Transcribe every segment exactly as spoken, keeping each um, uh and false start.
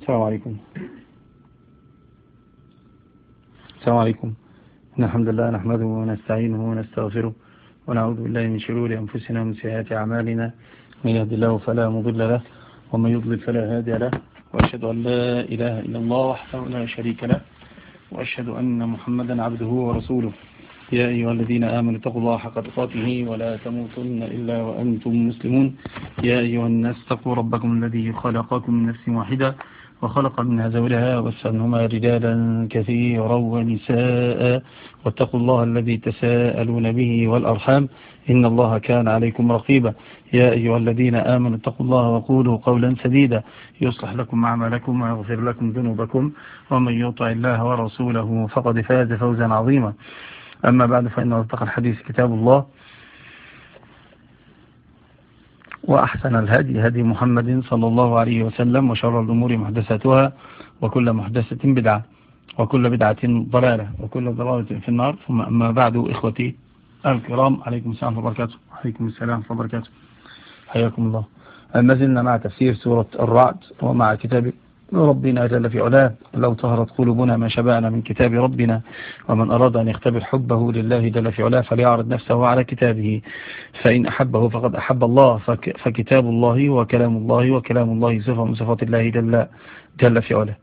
السلام عليكم. السلام عليكم. إن الحمد لله نحمده ونستعينه ونستغفره ونعوذ بالله من شرور أنفسنا ومن سيئات أعمالنا، من يهد الله فلا مضل له ومن يضلل فلا هادي له، وأشهد أن لا إله إلا الله وحده لا شريك له، وأشهد أن محمدا عبده ورسوله. يا أيها الذين آمنوا اتقوا الله حق تقاته ولا تموتن إلا وأنتم مسلمون. يا أيها الناس اتقوا ربكم الذي خلقكم من نفس واحدة وخلق منها زوجها وبث منهما رجالا كثيرا ونساء، واتقوا الله الذي تساءلون به والأرحام إن الله كان عليكم رقيبا. يا أيها الذين آمنوا اتقوا الله وقولوا قولا سديدا يصلح لكم أعمالكم ويغفر لكم ذنوبكم، ومن يطع الله ورسوله فقد فاز فوزا عظيما. أما بعد، فإن أصدق الحديث كتاب الله، وأحسن الهدي هدي محمد صلى الله عليه وسلم، وشر الأمور محدثاتها، وكل محدثة بدعة، وكل بدعة ضلالة، وكل ضلالة في النار. ثم أما بعد، إخوتي الكرام، عليكم السلام وبركاته. عليكم السلام وبركاته، حياكم الله. ما زلنا مع تفسير سورة الرعد ومع كتاب ربنا جل في علاه. لو طهرت قلوبنا ما شبعنا من كتاب ربنا، ومن أراد أن يختبر حبه لله جل في علاه فليعرض نفسه على كتابه، فإن أحبه فقد أحب الله. فكتاب الله وكلام الله، وكلام الله صفة من صفات الله جل, جل في علاه.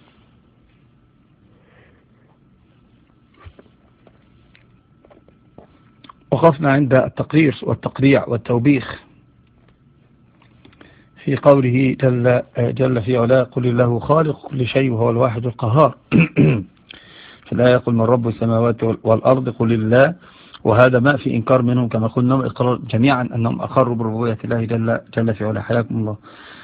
وقفنا عند التقرير والتقريع والتوبيخ في قوله جل, جل في علاه: قل الله خالق كل شيء وهو الواحد القهار. في الآية: يقول من رب السماوات والأرض، قل الله. وهذا ما في إنكار منهم، كما قلنا إقرار جميعا أنهم أقروا بربوبية الله جل, جل في علاه. حياكم الله.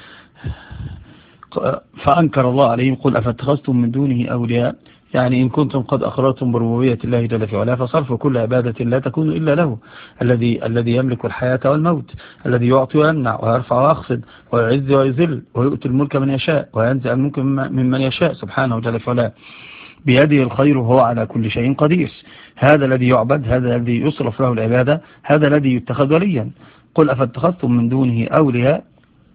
فأنكر الله عليهم: قل أفاتخذتم من دونه أولياء، يعني إن كنتم قد أقررتم بربوبية الله جل في علاه فصرف كل عبادة لا تكون إلا له، الذي الذي يملك الحياة والموت، الذي يعطي ويمنع ويرفع ويخفض ويعز ويذل ويؤتي الملك من يشاء وينزع الملك ممن يشاء سبحانه جل في علاه، بيده الخير وهو على كل شيء قدير. هذا الذي يعبد، هذا الذي يصرف له العبادة، هذا الذي يتخذ وليا. قل أفاتخذتم من دونه أولياء،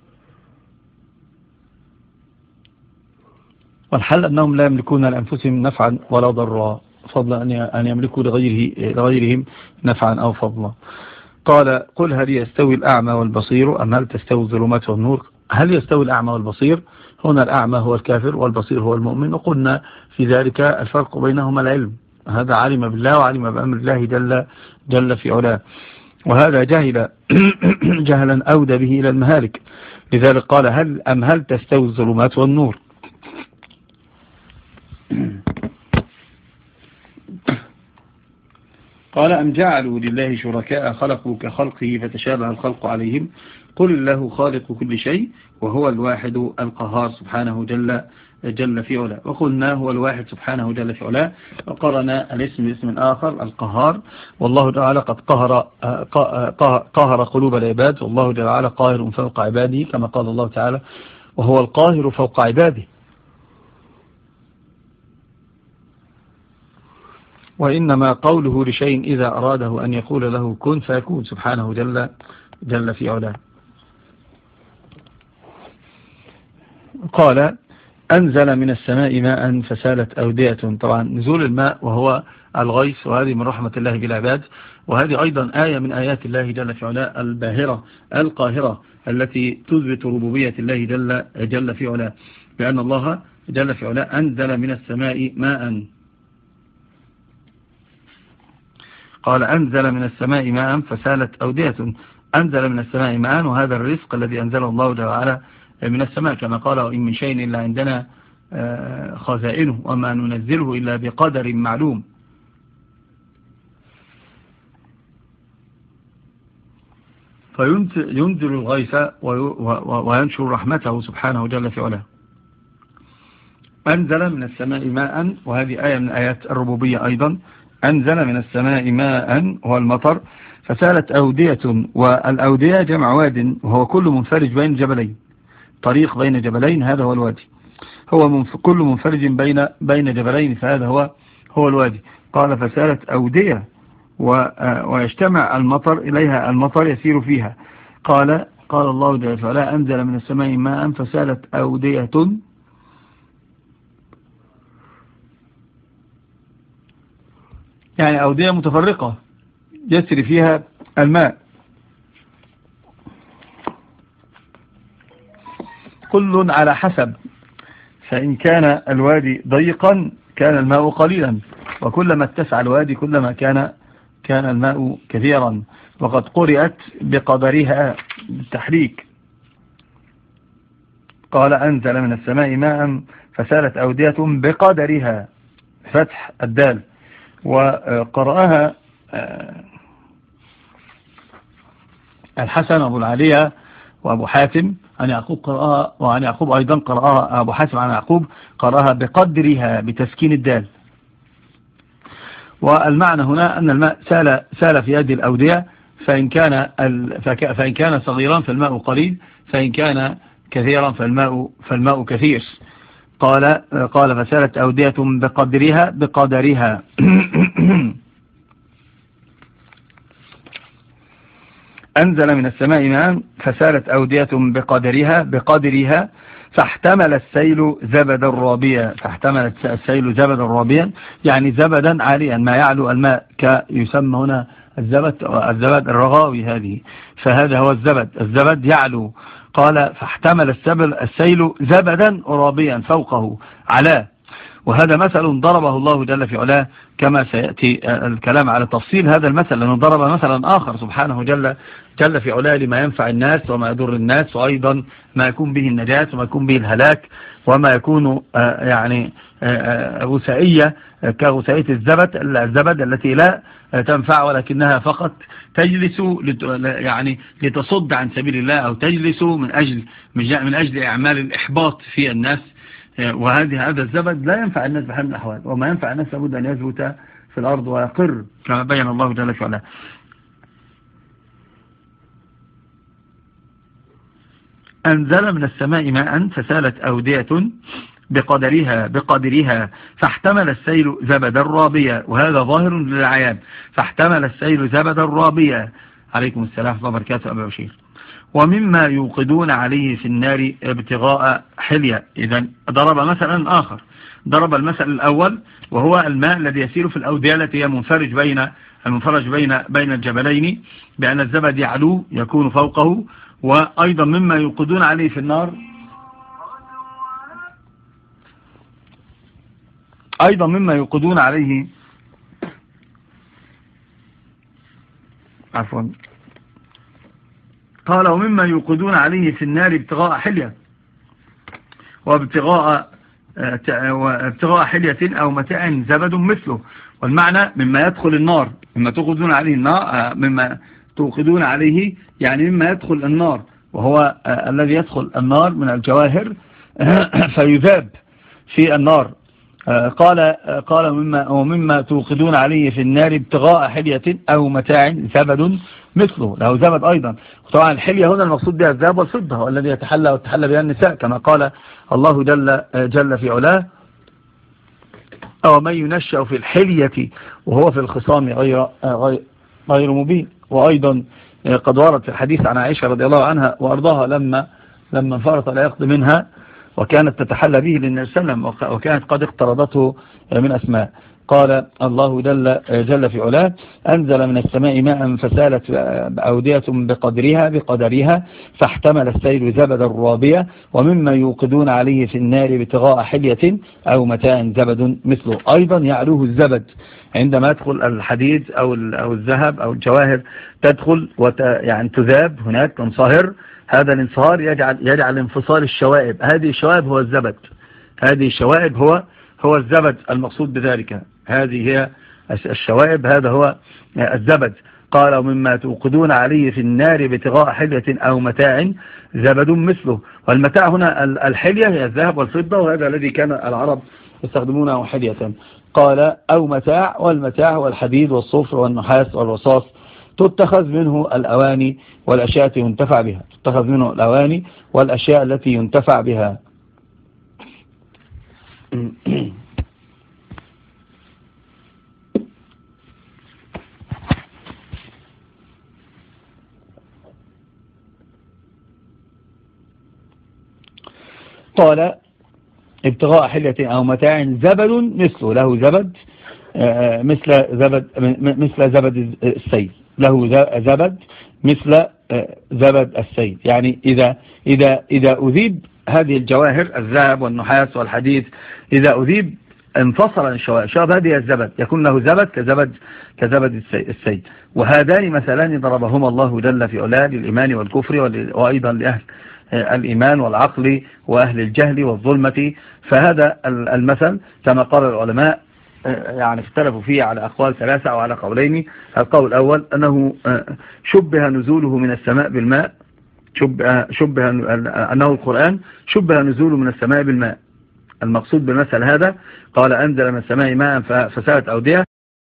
والحل أنهم لا يملكون لأنفسهم نفعا ولا ضرا، فضلا أن يملكوا لغيره لغيرهم نفعا أو فضلا. قال: قل هل يستوي الأعمى والبصير أم هل تستوي الظلمات والنور؟ هل يستوي الأعمى والبصير؟ هنا الأعمى هو الكافر والبصير هو المؤمن، وقلنا في ذلك الفرق بينهما العلم. هذا علم بالله وعلم بأمر الله جل, جل في علاه، وهذا جهل جهلا أودى به إلى المهالك. لذلك قال: هل أم هل تستوي الظلمات والنور؟ قال: أم جعلوا لله شركاء خلقوا كخلقه فتشابه الخلق عليهم، قل الله خالق كل شيء وهو الواحد القهار سبحانه جل, جل في علاه. وقلنا هو الواحد سبحانه جل في علاه، وقرنا الاسم باسم آخر القهار. والله تعالى قد قهر, قهر قلوب العباد، والله تعالى قاهر فوق عباده، كما قال الله تعالى: وهو القاهر فوق عباده. وإنما قوله لشيء إذا أراده أن يقول له كن فيكون سبحانه جل, جل في علاه. قال: أنزل من السماء ماء فسالت أودية. طبعا نزول الماء وهو الغيث، وهذه من رحمة الله بالعباد، وهذه أيضا آية من آيات الله جل في علاه الباهرة القاهرة التي تثبت ربوبية الله جل, جل في علاه، لأن الله جل في علاه أنزل من السماء ماء. قال: أنزل من السماء ماء فسالت أودية. أنزل من السماء ماء، وهذا الرزق الذي أنزله الله تعالى من السماء، كما قال: وإن من شيء إلا عندنا خزائنه وما ننزله إلا بقدر معلوم. فينزل الغيث وينشر رحمته سبحانه جل في علاه. أنزل من السماء ماء، وهذه آية من آيات الربوبية أيضا. أنزل من السماء ماء هو المطر فسالت أودية، والأودية جمع واد، وهو كل منفرج بين جبلين، طريق بين جبلين، هذا هو الوادي. هو منف... كل منفرج بين بين جبلين، فهذا هو هو الوادي. قال: فسالت أودية، و... ويجتمع المطر إليها، المطر يسير فيها. قال قال الله جل وعلا: أنزل من السماء ماء فسالت أودية يعني أودية متفرقة يسري فيها الماء، كل على حسب. فإن كان الوادي ضيقا كان الماء قليلا، وكلما اتسع الوادي كلما كان كان الماء كثيرا. وقد قرأت بقدرها بالتحريك. قال أنزل من السماء ماء فسالت أودية بقدرها، فتح الدال. وقرأها الحسن أبو العالية وأبو حاتم عن يعقوب قرأها، وعن يعقوب أيضا قرأها أبو حاتم عن يعقوب قرأها بقدرها بتسكين الدال. والمعنى هنا أن الماء سال, سال في هذه الأودية، فإن كان, فإن كان صغيرا فالماء قليل، فإن كان كثيرا فالماء, فالماء كثير. قال, قال فسالت أودية بقدرها بقدرها أنزل من السماء ماء فسالت أودية بقدرها بقدرها فاحتمل السيل زبدا رابيا. فاحتمل السيل زبدا رابيا يعني زبدا عاليا، ما يعلو الماء كيسمى هنا الزبد الزبد الرغاوي هذه، فهذا هو الزبد. الزبد يعلو. قال فاحتمل السيل زبدا رابيا فوقه علاه. وهذا مثل ضربه الله جل في علاه، كما سيأتي الكلام على تفصيل هذا المثل، لأنه ضرب مثلا آخر سبحانه جل, جل في علاه لما ينفع الناس وما يضر الناس، وأيضا ما يكون به النجاة وما يكون به الهلاك، وما يكون يعني غثائية كغثائية الزبد الزبد التي لا تنفع ولكنها فقط تجلس يعني لتصد عن سبيل الله، أو تجلس من أجل من أجل أعمال الإحباط في الناس. وهذه هذا الزبد لا ينفع الناس بحال من الأحوال، وما ينفع الناس لابد أن يثبت في الأرض ويقر كما بين الله جل وعلا. أنزل من السماء ماء فسالت أودية بقدرها بقدرها فاحتمل السيل زبدا رابيا. وهذا ظاهر للعيان. فاحتمل السيل زبدا رابيا. عليكم السلام ورحمة الله وبركاته أبا بشير. ومما يوقدون عليه في النار ابتغاء حلية. إذا ضرب مثلا آخر، ضرب المثل الأول وهو الماء الذي يسير في الأودية التي هي منفرج بين المنفرج بين بين الجبلين، بأن الزبد يعلو يكون فوقه. وأيضا مما يوقدون عليه في النار أيضا مما يوقدون عليه عفوا قال ومما يوقدون عليه في النار ابتغاء حلية وابتغاء ابتغاء حلية أو متاع زبد مثله. والمعنى مما يدخل النار، مما توقدون عليه النار، مما توقدون عليه يعني مما يدخل النار، وهو الذي يدخل النار من الجواهر فيذاب في النار. قال قال مما ومما توقدون عليه في النار ابتغاء حلية أو متاع زبد مثله، له زبد أيضا. طبعا الحلية هنا المقصود بها الذهب والفضة، والذي يتحلى وتحلى بها النساء، كما قال الله جل, جل في علاه أو من ينشأ في الحلية وهو في الخصام غير, غير, غير مبين. وأيضا قد ورد في الحديث عن عائشة رضي الله عنها وأرضاها لما لما انفرط لا يقضي منها وكانت تتحلى به للنبي صلى الله عليه وسلم، وكانت قد اقترضته من أسماء. قال الله جل, جل في علاه أنزل من السماء ماء فسالت أودية بقدرها بقدرها فاحتمل السيل زبدا رابيا ومما يوقدون عليه في النار ابتغاء حلية أو متاع زبد مثله. أيضا يعلوه الزبد عندما يدخل الحديد أو أو الذهب أو الجواهر، تدخل وت يعني تذاب هناك تنصهر. هذا الانصهار يجعل يجعل انفصال الشوائب. هذه الشوائب هو الزبد، هذه الشوائب هو هو الزبد المقصود بذلك. هذه هي الشوائب، هذا هو الزبد. قال ومما توقدون عليه في النار ابتغاء حلية أو متاع زبد مثله. والمتاع هنا الحلية هي الذهب والفضة، وهذا الذي كان العرب يستخدمونه حلية. قال أو متاع، والمتاع هو الحديد والصفر والنحاس والرصاص، تتخذ منه الأواني والأشياء التي ينتفع بها تتخذ منه الأواني والأشياء التي ينتفع بها. قال ابتغاء حلية أو متاع زبد مثله، له زبد مثل زبد مثل زبد السيل، له زبد مثل زبد السيل. يعني إذا إذا إذا أذيب هذه الجواهر الذهب والنحاس والحديد، إذا أذيب انفصل عن الشوائب، شاب هذه الزبد يكون له زبد كزبد كزبد السيل. وهذان مثلان ضربهما الله جل في علاه للإيمان والكفر، وأيضا لأهل الإيمان والعقل وأهل الجهل والظلمة. فهذا المثل كما قال العلماء يعني اختلفوا فيه على أقوال ثلاثة أو على قولين. القول الأول أنه شبه نزوله من السماء بالماء، شبه, شبه أنه القرآن شبه نزوله من السماء بالماء. المقصود بالمثل هذا قال أنزل من السماء ماء فسالت أودية،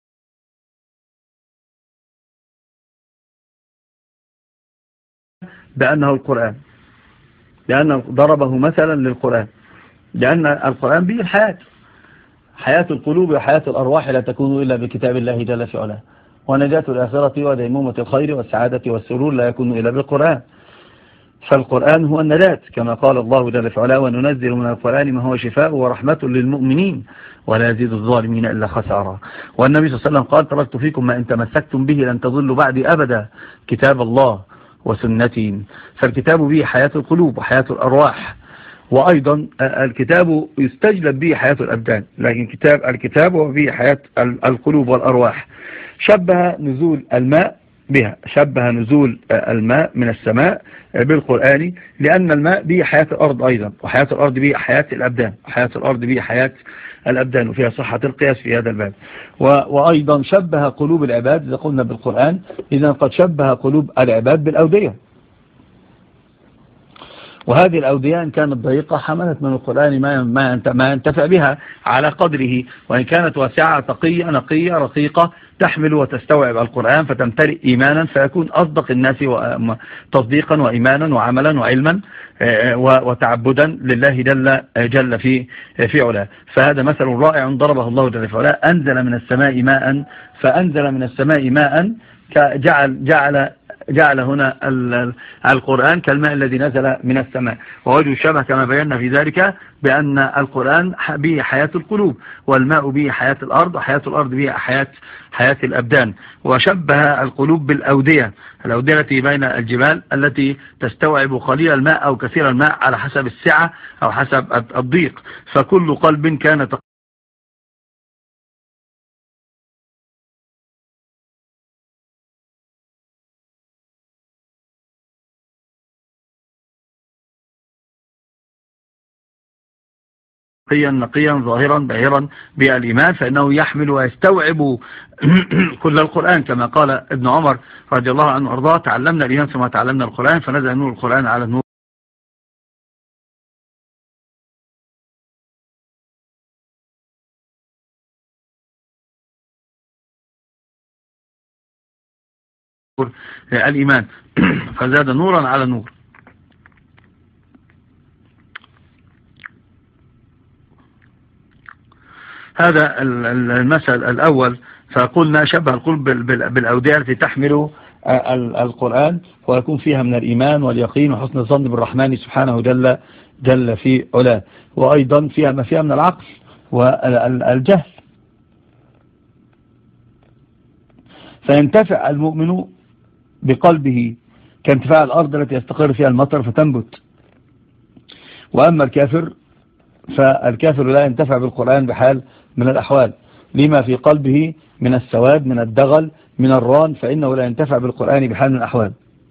بأنه القرآن، لأنه ضربه مثلا للقرآن، لأن القرآن به الحياة، حياة القلوب وحياة الأرواح لا تكون إلا بكتاب الله جل في علاه، ونجاة الآخرة وديمومة الخير والسعادة والسرور لا يكون إلا بالقرآن. فالقرآن هو النجاة كما قال الله جل في علاه وننزل من القرآن ما هو شفاء ورحمة للمؤمنين ولا يزيد الظالمين إلا خسارا. والنبي صلى الله عليه وسلم قال تركت فيكم ما إن تمسكتم به لن تضلوا بعدي أبدا، كتاب الله وسنتي. فالكتاب به حياة القلوب وحياة الأرواح، وأيضا الكتاب يستجلب به حياة الأبدان، لكن كتاب الكتاب هو به حياة القلوب والأرواح. شبه نزول الماء بها، شبه نزول الماء من السماء بالقرآن، لأن الماء به حياة الأرض أيضا، وحياة الأرض به حياة الأبدان، وحياة الأرض به حياة الأبدان، وفيها صحة القياس في هذا الباب. وأيضا شبه قلوب العباد إذا قلنا بالقرآن، إذا قد شبه قلوب العباد بالأودية، وهذه الأودية إن كانت ضيقة حملت من القرآن ما ما ينتفع بها على قدره، وإن كانت واسعة تقية نقية رقيقة تحمل وتستوعب القرآن فتمتلئ إيمانا، فيكون أصدق الناس تصديقا وإيمانا وعملا وعلما وتعبدا لله جل جل في في علاه. فهذا مثل رائع ضربه الله جل في علاه، أنزل من السماء ماء، فأنزل من السماء ماء جعل جعل جعل هنا القرآن كالماء الذي نزل من السماء. ووجه الشبه كما بينا في ذلك بأن القرآن به حياة القلوب، والماء به حياة الأرض، وحياة الأرض به حياة حياة الأبدان. وشبه القلوب بالأودية، الأودية التي بين الجبال التي تستوعب قليل الماء أو كثير الماء على حسب السعة أو حسب الضيق. فكل قلب كان نقيا نقيا ظاهرا باهرا بالإيمان، فإنه يحمل ويستوعب كل القرآن، كما قال ابن عمر رضي الله عنه وارضاه تعلمنا الإيمان ثم تعلمنا القرآن فنزل نور القرآن على النور الإيمان فزاد نورا على نور. هذا المثل الأول. فقلنا شبه القلب بالأودية التي تحمل القرآن، ويكون فيها من الإيمان واليقين وحسن الظن بالرحمن سبحانه جل جل في علاه، وأيضا فيها ما فيها من العقل والجهل. فينتفع المؤمن بقلبه كانتفاع الأرض التي يستقر فيها المطر فتنبت. وأما الكافر فالكافر لا ينتفع بالقرآن بحال من الأحوال، لما في قلبه من السواد من الدغل من الران، فإنه لا ينتفع بالقرآن بحال من الأحوال.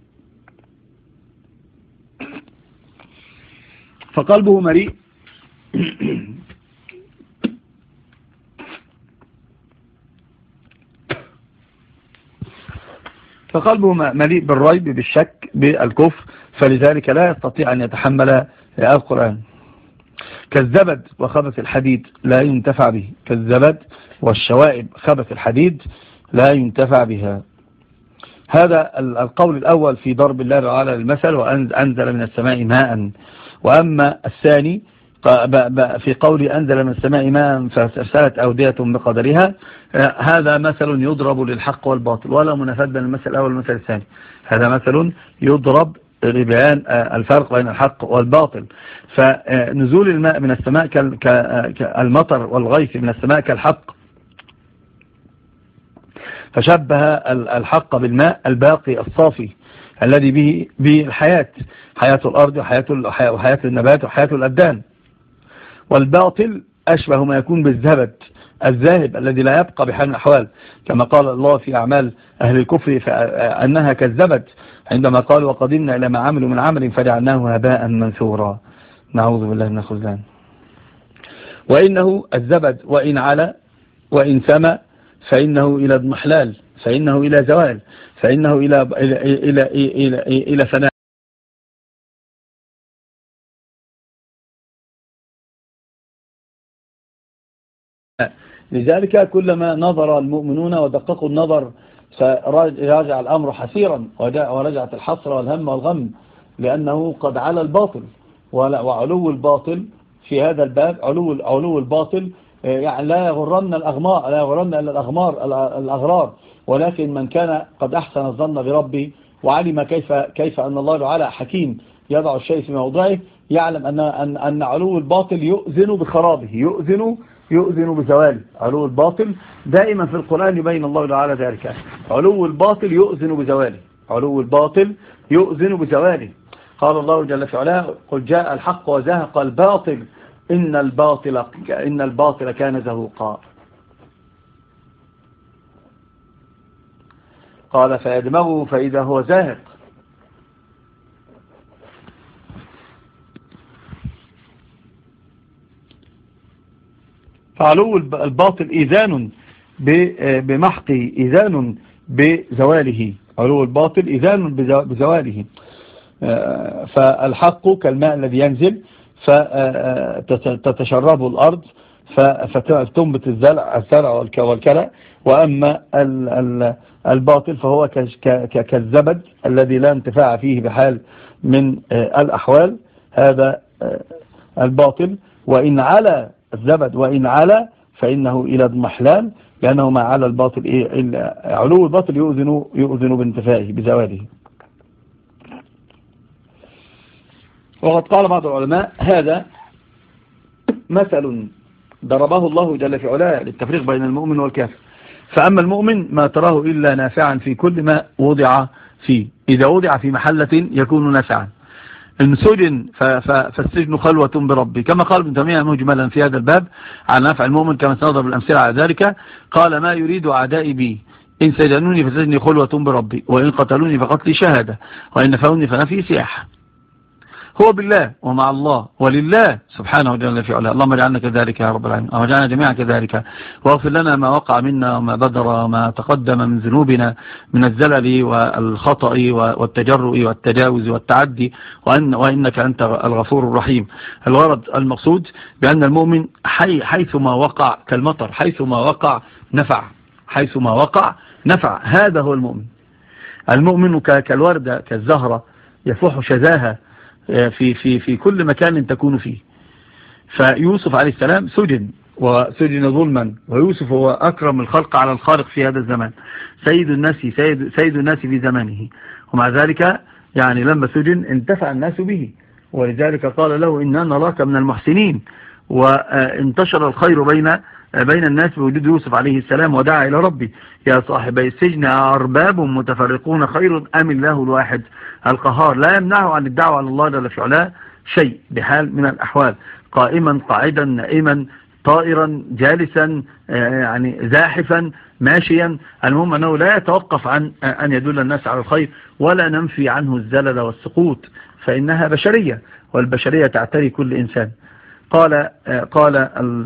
فقلبه مريء فقلبه مليء بالريب بالشك بالكفر، فلذلك لا يستطيع أن يتحمل القرآن. كالزبد وخبث الحديد لا ينتفع به، كالزبد والشوائب خبث الحديد لا ينتفع بها. هذا القول الأول في ضرب الله تعالى للمثل وأنزل من السماء ماء. وأما الثاني في قول أنزل من السماء ماء فسالت أودية بقدرها، هذا مثل يضرب للحق والباطل ولا منافاة بين المثل الأول والمثل الثاني. هذا مثل يضرب لبيان الفرق بين الحق والباطل. فنزول الماء من السماء كالمطر والغيث من السماء كالحق فشبه الحق بالماء الباقي الصافي الذي به به الحياة، حياة الأرض وحياة وحياة النبات وحياة الأبدان. والباطل أشبه ما يكون بالزبد الذاهب الذي لا يبقى بحال من الأحوال، كما قال الله في أعمال أهل الكفر أنها كالزبد عندما قال وقدمنا إلى ما عملوا من عمل فجعلناه هباء منثورا. نعوذ بالله من الخذلان. وإنه الزبد وإن على وإن سما فإنه إلى اضمحلال، فإنه إلى زوال، فإنه إلى إلى إلى إلى إلى, إلى فناء. لذلك كلما نظر المؤمنون ودققوا النظر فرجع الأمر حسيرا، ورجعت الحسرة والهم والغم، لأنه قد على الباطل، وعلو الباطل في هذا الباب علو علو الباطل يعني لا يغرن الأغمار، لا يغرن إلا الأغمار الأغرار، ولكن من كان قد أحسن الظن بربه وعلم كيف كيف أن الله تعالى حكيم يضع الشيء في موضعه، يعلم أن أن أن علو الباطل يؤذن بخرابه، يؤذن يؤذن بزواله. علو الباطل دائما في القرآن يبين الله تعالى ذلك، علو الباطل يؤذن بزواله، علو الباطل يؤذن بزواله. قال الله جل في علاه قل جاء الحق وزهق الباطل إن الباطل إن الباطل كان زهوقا. قال فيدمغه فإذا هو زاهق. فعلو الباطل إذان بمحقه، إذان بزواله، علو الباطل إذان بزواله. فالحق كالماء الذي ينزل فتتشربه الأرض فتنبت الزرع الزرع والكلى، وأما الباطل فهو كالزبد الذي لا انتفاع فيه بحال من الأحوال. هذا الباطل وإن على الزبد وإن على فإنه إلى اضمحلال، لأنه ما على الباطل إيه علو الباطل يؤذن يؤذن بانتفائه بزواله. وقد قال بعض العلماء هذا مثل ضربه الله جل في علاه للتفريق بين المؤمن والكافر. فأما المؤمن ما تراه إلا نافعا في كل ما وضع فيه، إذا وضع في محلة يكون نافعا. إن سجن فالسجن خلوة بربي، كما قال ابن تيمية مجملا في هذا الباب عن نافع المؤمن، كما سنضرب الأمثلة على ذلك. قال ما يريد أعدائي بي إن سجنوني فسجني خلوة بربي، وإن قتلوني فقتلي شهادة، وإن نفوني فنفي سياحة. هو بالله ومع الله ولله سبحانه وتعالى في علاه. اللهم اجعلنا كذلك يا رب العالمين، اللهم اجعلنا جميعا كذلك، واغفر لنا ما وقع منا وما بدر وما تقدم من ذنوبنا من الزلل والخطأ والتجرؤ والتجاوز والتعدي، وأن وإنك أنت الغفور الرحيم. الغرض المقصود بأن المؤمن حي حيثما وقع كالمطر، حيثما وقع نفع، حيثما وقع نفع. هذا هو المؤمن. المؤمن كالوردة كالزهرة يفوح شذاها في في في كل مكان تكون فيه. فيوسف عليه السلام سجن وسجن ظلما، ويوسف هو أكرم الخلق على الخالق في هذا الزمان، سيد الناس سيد, سيد الناس في زمانه، ومع ذلك يعني لما سجن انتفع الناس به، ولذلك قال له إننا نراك من المحسنين. وانتشر الخير بين بين الناس بوجود يوسف عليه السلام، ودعا إلى ربي يا صاحبي السجن أرباب متفرقون خير أم الله الواحد القهار. لا يمنعه عن الدعوة على الله جل في علاه شيء بحال من الأحوال، قائما قاعدا نائما طائرا جالسا يعني زاحفا ماشيا، المهم أنه لا يتوقف عن أن يدل الناس على الخير، ولا ننفي عنه الزلل والسقوط، فإنها بشرية، والبشرية تعتري كل إنسان. قال قال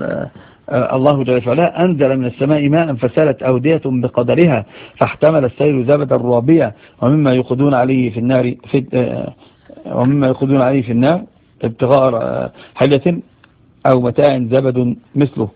الله جل وعلا أنزل من السماء ماء فسالت أودية بقدرها فاحتمل السيل زبدا رابيا ومما يقودون عليه في النار في ومما يقودون عليه في النار ابتغاء حلية أو متاع زبد مثله.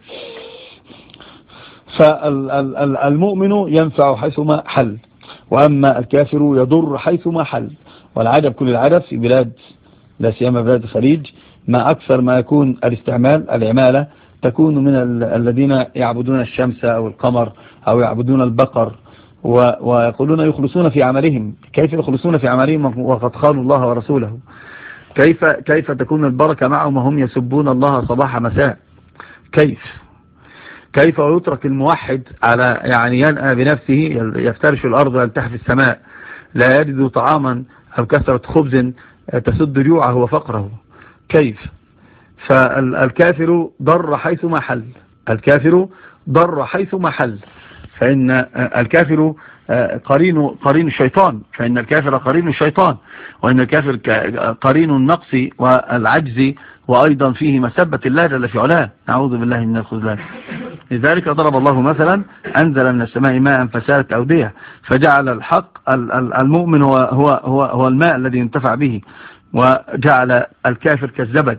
فالمؤمن ينفع حيثما حل، وأما الكافر يضر حيثما حل. والعجب كل العجب في بلاد لا سيما بلاد الخليج ما أكثر ما يكون الاستعمال العمالة تكون من الذين يعبدون الشمس أو القمر أو يعبدون البقر، ويقولون يخلصون في عملهم. كيف يخلصون في عملهم وقد خانوا الله ورسوله؟ كيف كيف تكون البركة معهم وهم يسبون الله صباح مساء؟ كيف؟ كيف يترك الموحد على يعني ينأى بنفسه يفترش الأرض ويلتحف في السماء، لا يجد طعاما أو كثرة خبز تسد جوعه وفقره؟ كيف؟ فالكافر ضر حيث ما حل، الكافر ضر حيث ما حل، فإن الكافر قرين قرين الشيطان، فإن الكافر قرين الشيطان، وإن الكافر قرين النقص والعجز، وأيضا فيه مسبة الله جل في علاه، نعوذ بالله من الخذلان. لذلك ضرب الله مثلا: أنزل من السماء ماء فسالت أودية، فجعل الحق المؤمن هو, هو, هو, هو الماء الذي ينتفع به، وجعل الكافر كالزبد.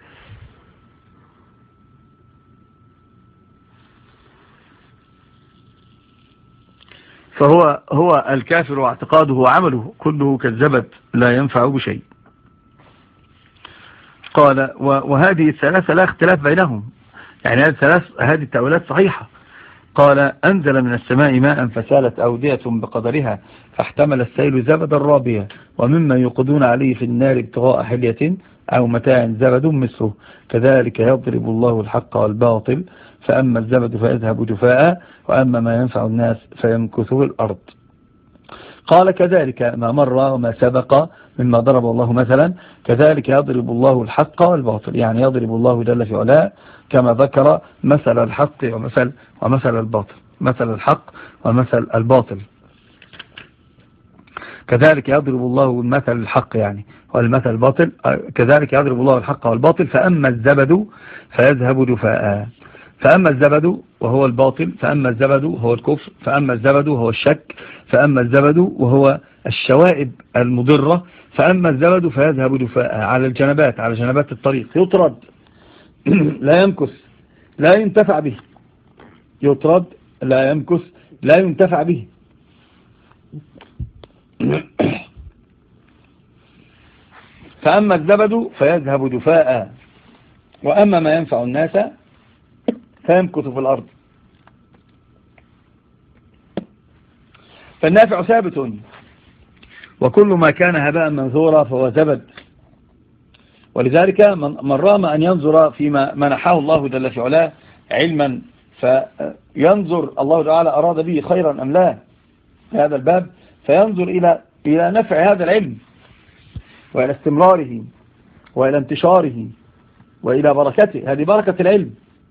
فهو هو الكافر واعتقاده وعمله كله كالزبد لا ينفع بشيء. قال: وهذه الثلاثة لا اختلاف بينهم، يعني هذه الثلاث هذه التأويلات صحيحة. قال: أنزل من السماء ماء فسالت أودية بقدرها فاحتمل السيل زبدا رابيا ومما يوقدون عليه في النار ابتغاء حلية أو متاع زبد مثله كذلك يضرب الله الحق والباطل فأما الزبد فيذهب جفاء وأما ما ينفع الناس فيمكث في الأرض. قال: كذلك ما مر وما سبق مما ضرب الله مثلا، كذلك يضرب الله الحق والباطل، يعني يضرب الله جل في علاه كما ذكر مثل الحق ومثل ومثل الباطل، مثل الحق ومثل الباطل. كذلك يضرب الله المثل الحق يعني والمثل الباطل، كذلك يضرب الله الحق والباطل فأما الزبد فيذهب جفاء. فأما الزبد وهو الباطل، فأما الزبد هو الكفر، فأما الزبد هو الشك، فأما الزبد وهو الشوائب المضرة، فأما الزبد فيذهب جفاء على الجنبات، على جنبات الطريق، يطرد لا يمكث لا ينتفع به، يطرد لا يمكث لا ينتفع به. فأما الزبد فيذهب جفاء وأما ما ينفع الناس فيمكث في الأرض. فالنافع ثابت، وكل ما كان هباء منثورا فهو زبد. ولذلك من رام أن ينظر فيما منحه الله جل في علاه علما فينظر الله تعالى أراد به خيرا أم لا في هذا الباب، فينظر إلى إلى نفع هذا العلم وإلى استمراره وإلى انتشاره وإلى بركته. هذه بركة العلم،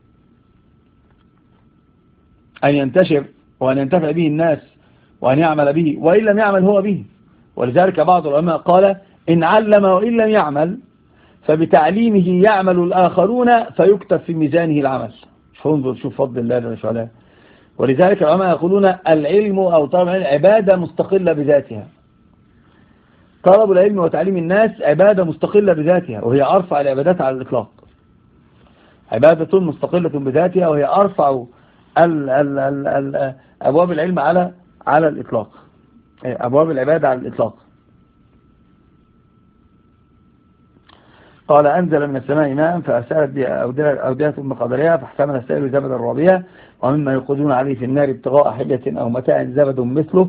أن ينتشر وأن ينتفع به الناس وأن يعمل به، وإن لم يعمل هو به. ولذلك بعض العلماء قال: إن علم وإن لم يعمل فبتعليمه يعمل الآخرون فيكتب في ميزانه العمل. فانظر شوف فضل الله جل وعلا. ولذلك العلماء يقولون: العلم أو طلب العلم عبادة مستقلة بذاتها. طلب العلم وتعليم الناس عبادة مستقلة بذاتها، وهي أرفع العبادات على الإطلاق. عبادة مستقلة بذاتها وهي أرفع ال ال ال ال أبواب العلم على على الإطلاق، أبواب العبادة على الإطلاق. قال: أنزل من السماء ماء فأسالت أودية بقدرها فاحتمل السائل زبدا رابيا ومما يوقدون عليه في النار ابتغاء حلية أو متاع زبد مثله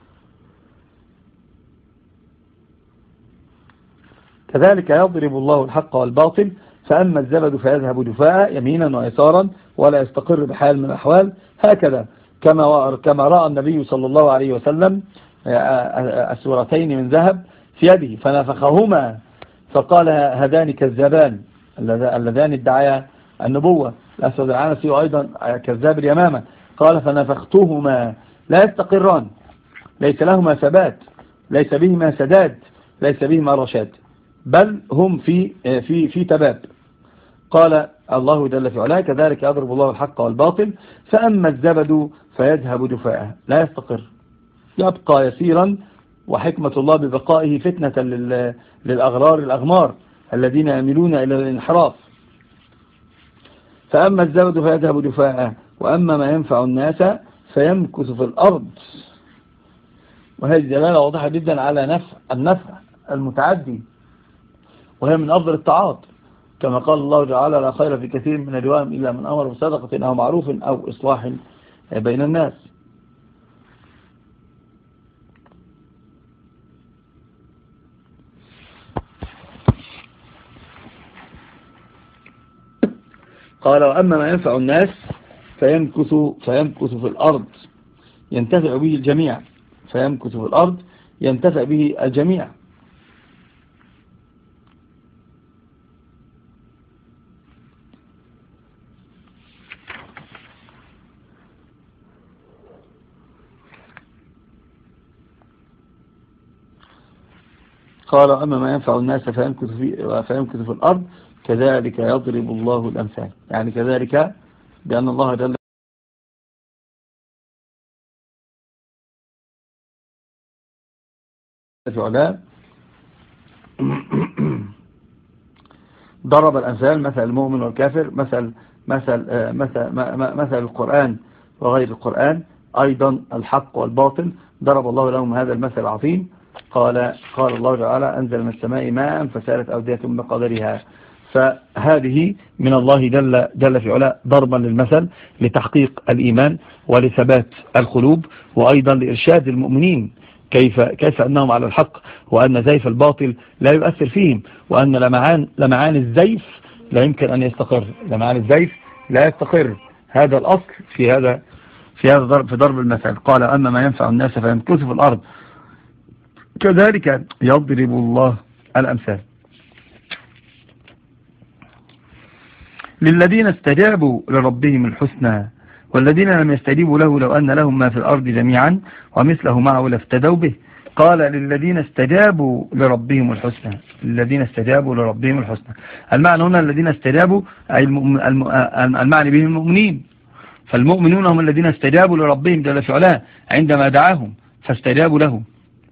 كذلك يضرب الله الحق والباطل فأما الزبد فيذهب جفاء يمينا ويسارا ولا يستقر بحال من الأحوال. هكذا كما كما رأى النبي صلى الله عليه وسلم السورتين من ذهب في يده فنفخهما فقال: هذان كذابان اللذان ادعيا النبوة. الأسود العنسي أيضا كذاب اليمامة قال: فنفختهما لا يستقران، ليس لهما ثبات، ليس بهما سداد، ليس بهما رشاد، بل هم في في في تباب. قال الله جل في علاه: كذلك يضرب الله الحق والباطل فأما الزبد فيذهب جفاء، لا يستقر، يبقى يسيرا، وحكمة الله ببقائه فتنة للأغرار الأغمار الذين يميلون إلى الانحراف. فأما الزبد فيذهب جفاء وأما ما ينفع الناس فيمكث في الأرض. وهذه دلالة واضحة جدا على نفع النفع المتعدي، وهي من أفضل الطاعات، كما قال الله تعالى: لا خير في كثير من نجواهم إلا من أمر بصدقة أو معروف أو إصلاح بين الناس. قال: وأما ما ينفع الناس فيمكث, فيمكث في الأرض ينتفع به الجميع فيمكث في الأرض ينتفع به الجميع. قال أما ما ينفع الناس فيمكث في, فيمكث في الأرض كذلك يضرب الله الأمثال. يعني كذلك بأن الله جل وعلا ضرب الأمثال، مثل المؤمن والكافر، مثل مثل مثل مثل القرآن وغير القرآن، أيضا الحق والباطل، ضرب الله لهم هذا المثل العظيم. قال قال الله تعالى أنزل من السماء ماء فسالت أودية بقدرها. فهذه من الله جل, جل في علا ضربا للمثل لتحقيق الإيمان ولثبات القلوب، وأيضا لإرشاد المؤمنين كيف, كيف أنهم على الحق، وأن زيف الباطل لا يؤثر فيهم، وأن لمعان, لمعان الزيف لا يمكن أن يستقر، لمعان الزيف لا يستقر. هذا الأصل في هذا في هذا ضرب في ضرب المثل. قال أما ما ينفع الناس فيمكث في الأرض كذلك يضرب الله الأمثال. للذين استجابوا لربهم الحسنى والذين لم يستجيبوا له لو أن لهم ما في الأرض جميعا ومثله معه لافتدوا به. قال للذين استجابوا لربهم الحسنى، الذين استجابوا لربهم الحسنى. المعنى هنا الذين استجابوا أي المعنى بهم المؤمنين، فالمؤمنون هم الذين استجابوا لربهم جل في علاه عندما دعاهم فاستجابوا له.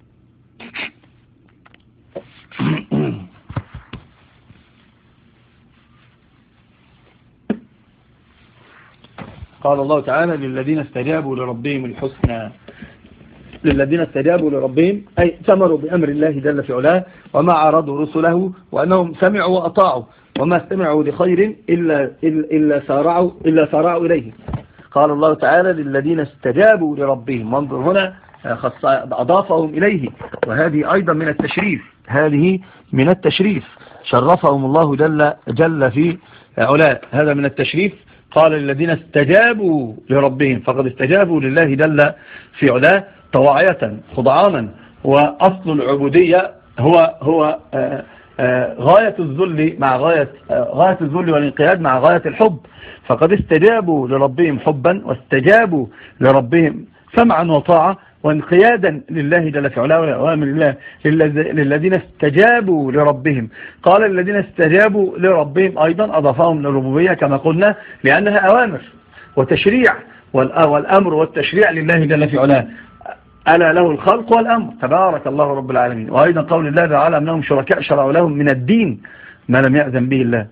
قال الله تعالى للذين استجابوا لربهم الحسنى، للذين استجابوا لربهم أي ثمروا بأمر الله جل في علاه وما عرضوا رسله، وأنهم سمعوا وأطاعوا وما استمعوا لخير إلا, إلا, سارعوا إلا سارعوا إليه. قال الله تعالى للذين استجابوا لربهم، وانظر هنا أضافهم إليه، وهذه أيضا من التشريف، هذه من التشريف، شرفهم الله جل, جل في علاه، هذا من التشريف. قال الذين استجابوا لربهم، فقد استجابوا لله جل في علاه طواعية خضعانا، وأصل العبودية هو هو آآ آآ غاية الذل مع غاية غاية الذل والانقياد مع غاية الحب. فقد استجابوا لربهم حبا واستجابوا لربهم سمعا وطاعة وانقيادا لله جل في علاه وأمر الله. للذين استجابوا لربهم، قال الذين استجابوا لربهم أيضا أضافهم للربوبية كما قلنا، لأنها أوامر وتشريع، والأمر والتشريع لله جل في علاه، ألا له الخلق والأمر تبارك الله رب العالمين. وأيضا قول الله تعالى أنهم شركاء شرعوا لهم من الدين ما لم يأذن به الله.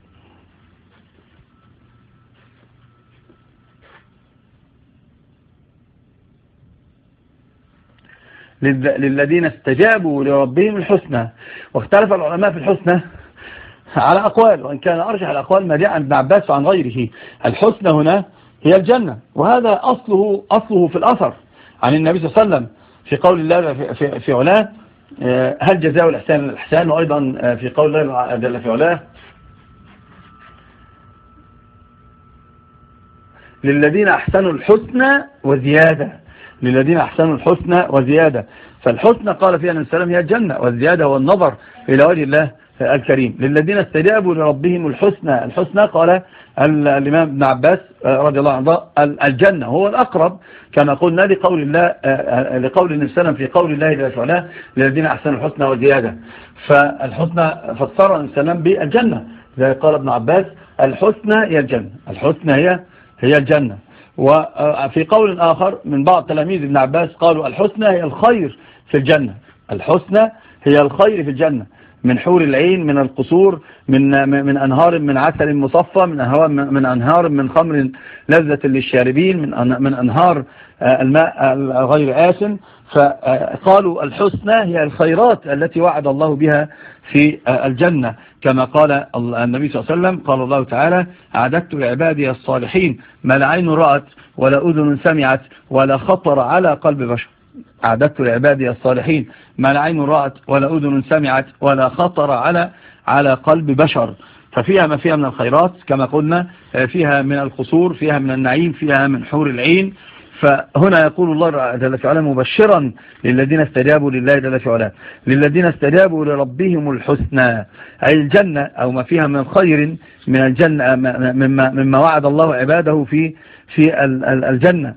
للذين استجابوا لربهم الحسنى. واختلف العلماء في الحسنى على أقوال، وإن كان أرجح الأقوال ما جاء عن ابن عباس وعن غيره. الحسنى هنا هي الجنة، وهذا أصله أصله في الأثر عن النبي صلى الله عليه وسلم في قول الله في, في, في علاه هل جزاء الإحسان الإحسان، وأيضا في قول الله جل في علاه للذين أحسنوا الحسنى وزيادة، للذين أحسنوا الحسنى وزيادة. فالحسنى قال فيها النبي صلى الله عليه وسلم هي الجنة، والزيادة هو النظر إلى وجه الله الكريم. للذين استجابوا لربهم الحسنى، الحسنى قال الإمام ابن عباس رضي الله عنه الجنة، هو الأقرب كما قلنا لقول الله لقول النبي صلى الله عليه وسلم في قول الله جل وعلا للذين أحسنوا الحسنى وزيادة. فالحسنى فسر النبي صلى الله عليه وسلم بالجنة، زي قال ابن عباس الحسنى هي الجنة، الحسنى هي هي الجنة. وفي قول آخر من بعض تلاميذ ابن عباس قالوا الحسنى هي الخير في الجنة، الحسنى هي الخير في الجنة، من حور العين، من القصور، من من أنهار من عسل مصفى، من أنهار من أنهار من خمر لذة للشاربين، من من أنهار الماء غير آسن. فقالوا الحسنى هي الخيرات التي وعد الله بها في الجنة، كما قال النبي صلى الله عليه وسلم قال الله تعالى أعددت لعبادي الصالحين ما لا عين رأت ولا أذن سمعت ولا خطر على قلب بشر. أعددت لعبادي الصالحين ما لا عين رأت ولا أذن سمعت ولا خطر على على قلب بشر. ففيها ما فيها من الخيرات كما قلنا، فيها من القصور، فيها من النعيم، فيها من حور العين. فهنا يقول الله جل في علاه مبشرا للذين استجابوا لله جل في علاه، للذين استجابوا لربهم الحسنى، أي الجنة أو ما فيها من خير من الجنة، مما, مما وعد الله عباده في في الجنة.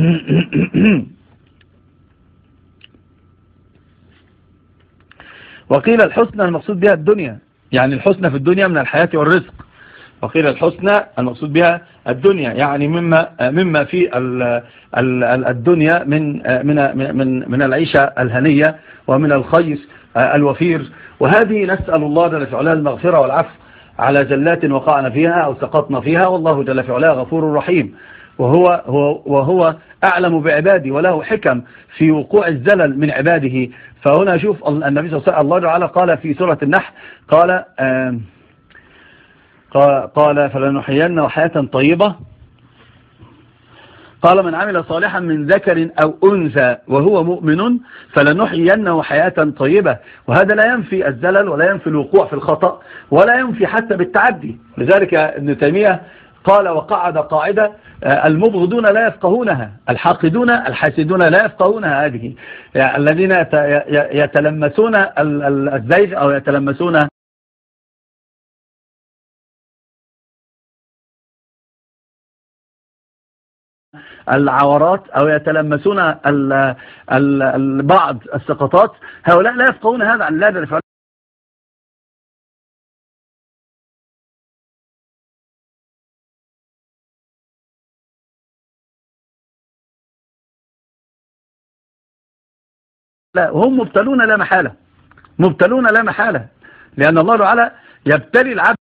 وقيل الحسنى المقصود بها الدنيا، يعني الحسنى في الدنيا من الحياة والرزق. وقيل الحسنى المقصود بها الدنيا، يعني مما مما في الدنيا من من من من العيشة الهنية ومن الخير الوفير. وهذه نسأل الله جل في علاه المغفرة والعفو على زلات وقعنا فيها أو سقطنا فيها، والله جل في علاه غفور رحيم، وهو هو وهو أعلم بعباده وله حكم في وقوع الزلل من عباده. فهنا شوف النبي صلى الله عليه وسلم الله تعالى قال في سورة النحل قال آه قال فلنحيينه حياة طيبة، قال من عمل صالحا من ذكر أو أنثى وهو مؤمن فلنحيينه حياة طيبة. وهذا لا ينفي الزلل ولا ينفي الوقوع في الخطأ ولا ينفي حتى بالتعدي. لذلك ابن تيمية قال وقعد قاعدة المبغضون لا يفقهونها، الحاقدون الحاسدون لا يفقهونها. هذه يعني الذين يتلمسون الزيغ أو يتلمسون العورات أو يتلمسون ال ال بعض السقطات، هؤلاء لا يفقهون هذا عن الله جل في علاه. لا، وهم مبتلون لا محالة، مبتلون لا محالة، لأن الله تعالى يبتلي العبد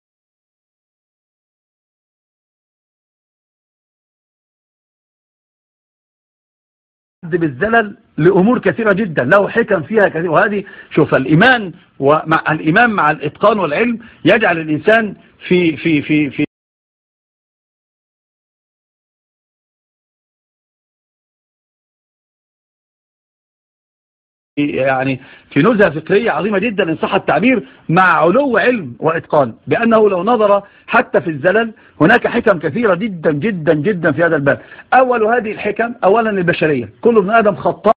بالزلل لأمور كثيرة جدا له حكم فيها كثير. وهذه شوف الإيمان ومع الإيمان مع الإتقان والعلم يجعل الإنسان في في في في يعني في نزهة فكرية عظيمة جدا إن صح التعبير، مع علو علم وإتقان، بأنه لو نظر حتى في الزلل هناك حكم كثيرة جدا جدا جدا في هذا الباب. أول هذه الحكم أولا البشرية، كل ابن آدم خطاء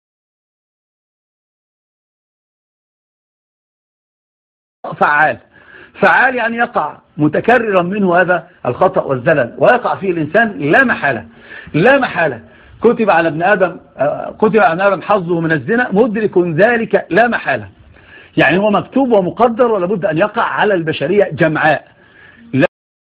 فعال، فعال يعني يقع متكررا منه هذا الخطأ والزلل، ويقع فيه الإنسان لا محالة لا محالة. كتب على ابن آدم كتب على ابن آدم حظه من الزنا مدرك ذلك لا محالة، يعني هو مكتوب ومقدر ولا بد أن يقع على البشرية جمعاء. لا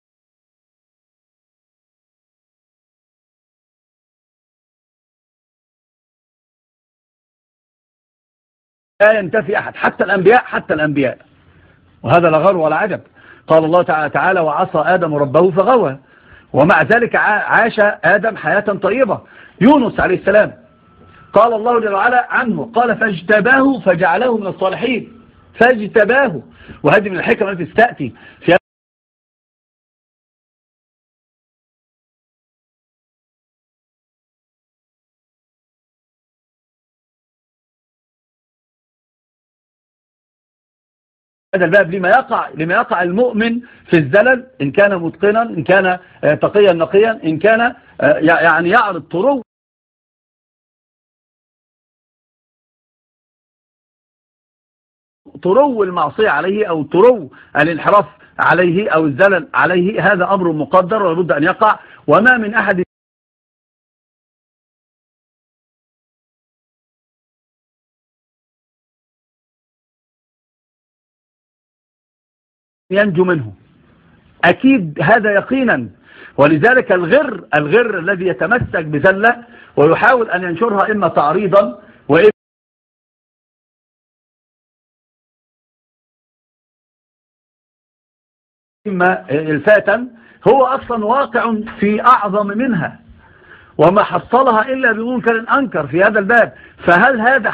لا ينتفي أحد حتى الأنبياء حتى الأنبياء وهذا لا غر ولا عجب. قال الله تعالى وعصى آدم ربه فغوى، ومع ذلك عاش آدم حياة طيبة. يونس عليه السلام قال الله جل وعلا عنه قال فاجتباه فجعله من الصالحين، فاجتباه. وهذه من الحكم التي تأتي في هذا الباب لما يقع لما يقع المؤمن في الزلل، إن كان متقنا، إن كان تقيا نقيا، إن كان يعني يعرض طرق طرو المعصية عليه أو طرو الانحراف عليه أو الزلل عليه، هذا أمر مقدر ولابد أن يقع. وما من أحد ينجو منه، أكيد هذا يقينا. ولذلك الغر الغر الذي يتمسك بزلة ويحاول أن ينشرها إما تعريضا وإما الفاتا، هو أصلا واقع في أعظم منها وما حصلها إلا بمنكر أنكر في هذا الباب. فهل هذا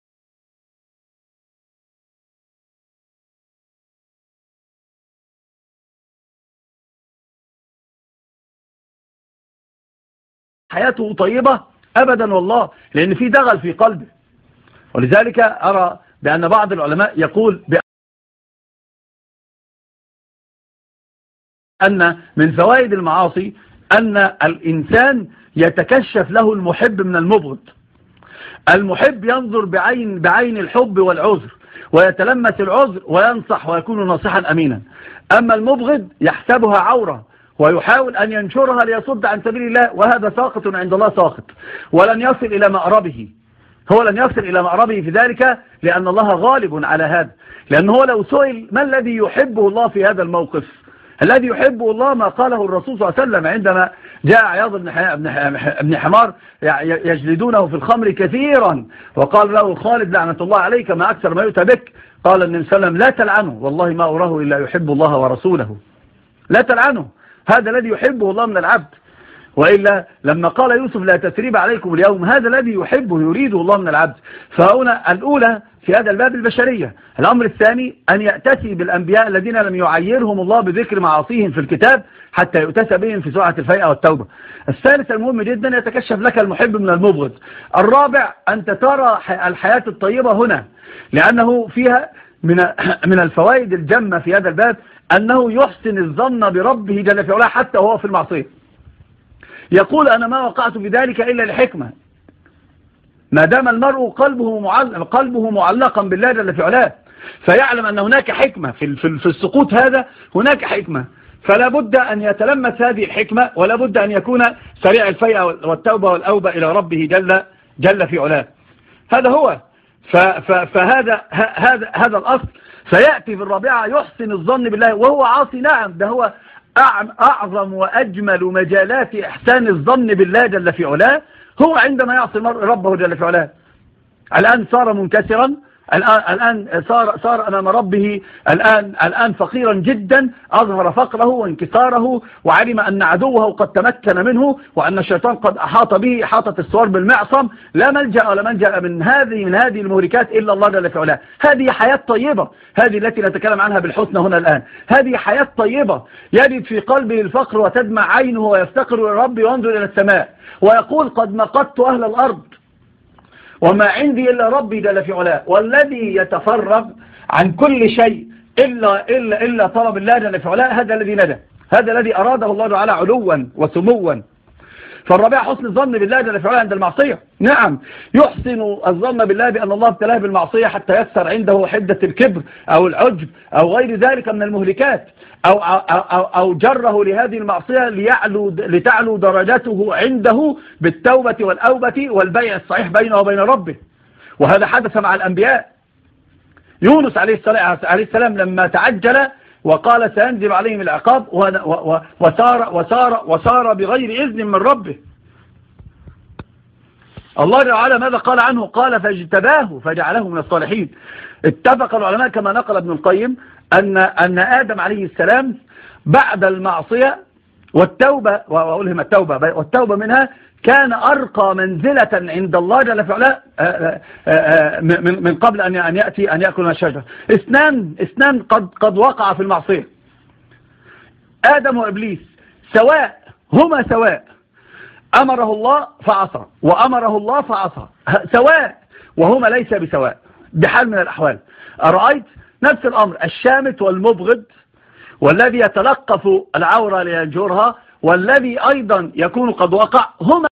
حياته طيبة؟ أبدا والله، لأن في دغل في قلبه. ولذلك أرى بأن بعض العلماء يقول أن من فوائد المعاصي أن الإنسان يتكشف له المحب من المبغض. المحب ينظر بعين, بعين الحب والعذر ويتلمس العذر وينصح ويكون ناصحا أمينا. أما المبغض يحسبها عورة ويحاول أن ينشرها ليصد عن سبيل الله، وهذا ساقط عند الله ساقط ولن يصل إلى مأربه. هو لن يصل إلى مأربه في ذلك لأن الله غالب على هذا. لأنه لو سئل ما الذي يحبه الله في هذا الموقف، الذي يحبه الله ما قاله الرسول صلى الله عليه وسلم عندما جاء عياض بن حمار يجلدونه في الخمر كثيرا، وقال له خالد لعنة الله عليك ما أكثر ما يؤتى بك. قال النبي صلى الله عليه وسلم لا تلعنه، والله ما أراه إلا يحب الله ورسوله. لا تلعنه، هذا الذي يحبه الله من العبد. وإلا لما قال يوسف لا تثريب عليكم اليوم، هذا الذي يحبه يريده الله من العبد. فهنا الأولى في هذا الباب البشرية. الأمر الثاني أن يأتسي بالأنبياء الذين لم يعيرهم الله بذكر معاصيهم في الكتاب حتى يؤتسى بهم في سورة الفيئة والتوبة. الثالث المهم جدا يتكشف لك المحب من المبغض. الرابع أنت ترى الحياة الطيبة هنا، لأنه فيها من من الفوائد الجمة في هذا الباب أنه يحسن الظن بربه جل في علاه حتى وهو في المعصية. يقول أنا ما وقعت في ذلك إلا لحكمة. ما دام المرء قلبه معلق قلبه معلقا بالله جل في علاه، فيعلم أن هناك حكمة في في السقوط هذا، هناك حكمة، فلا بد أن يتلمس هذه الحكمة، ولا بد أن يكون سريع الفيئة والتوبة والأوبة إلى ربه جل جل في علاه. هذا هو. فهذا هذا هذا الأصل. سيأتي في الرابعة يحسن الظن بالله وهو عاصي. نعم، ده هو أعظم وأجمل مجالات إحسان الظن بالله جل في علاه هو عندما يعصي ربه جل في علاه. الآن صار منكسرا، الآن الآن صار صار أمام ربه الآن الآن فقيرا جدا، أظهر فقره وانكساره، وعلم أن عدوه قد تمكن منه، وأن الشيطان قد أحاط به إحاطة السوار بالمعصم. لا ملجأ ولا منجأ من هذه من هذه المهلكات إلا الله جل في علاه. هذه حياة طيبة، هذه التي نتكلم عنها بالحسنى هنا الآن. هذه حياة طيبة يجد في قلبه الفقر وتدمع عينه ويفتقر إلى ربه وينظر إلى السماء ويقول قد مقدت أهل الأرض وما عندي إلا ربي جل في علاه. والذي يتفرغ عن كل شيء إلا, إلا, إلا طلب الله جل في علاه، هذا الذي ندى، هذا الذي أراده الله تعالى علوا وسموا. فالرابع حسن الظن بالله جل في علاه عند المعصية. نعم، يحسن الظن بالله بأن الله ابتلاه بالمعصية حتى يكثر عنده حدة الكبر أو العجب أو غير ذلك من المهلكات، أو, أو, أو, أو جره لهذه المعصية ليعلو لتعلو درجته عنده بالتوبة والأوبة والبيع الصحيح بينه وبين ربه. وهذا حدث مع الأنبياء. يونس عليه السلام لما تعجل وقال سينزل عليهم العقاب وسار, وسار, وسار بغير إذن من ربه. الله تعالى ماذا قال عنه؟ قال فاجتباه فجعله من الصالحين. اتفق العلماء كما نقل ابن القيم أن, أن آدم عليه السلام بعد المعصية والتوبة وألهم التوبة والتوبة منها كان أرقى منزلة عند الله جل في علاه من قبل أن يأتي أن يأكل من الشجرة. اثنان اثنان قد قد وقع في المعصية، آدم وإبليس سواء، هما سواء، أمره الله فعصى وأمره الله فعصى، سواء، وهما ليس بسواء بحال من الأحوال. أرأيت نفس الأمر الشامت والمبغض، والذي يتلقف العورة لينجرها، والذي أيضا يكون قد وقع، هما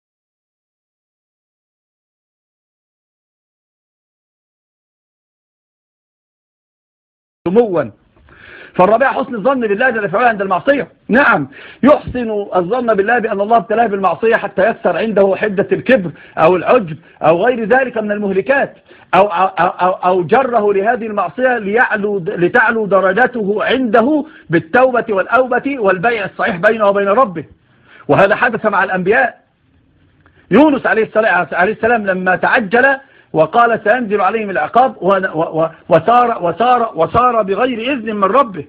سموا. فالرابع حسن الظن بالله جل في علاه عند المعصية. نعم، يحسن الظن بالله بأن الله ابتلاه بالمعصية حتى يكثر عنده حدة الكبر أو العجب أو غير ذلك من المهلكات، أو, أو, أو, أو جره لهذه المعصية ليعلو لتعلو درجته عنده بالتوبة والأوبة والبيع الصحيح بينه وبين ربه. وهذا حدث مع الأنبياء. يونس عليه السلام لما تعجل وقال سينزل عليهم العقاب وسار, وسار, وسار بغير إذن من ربه.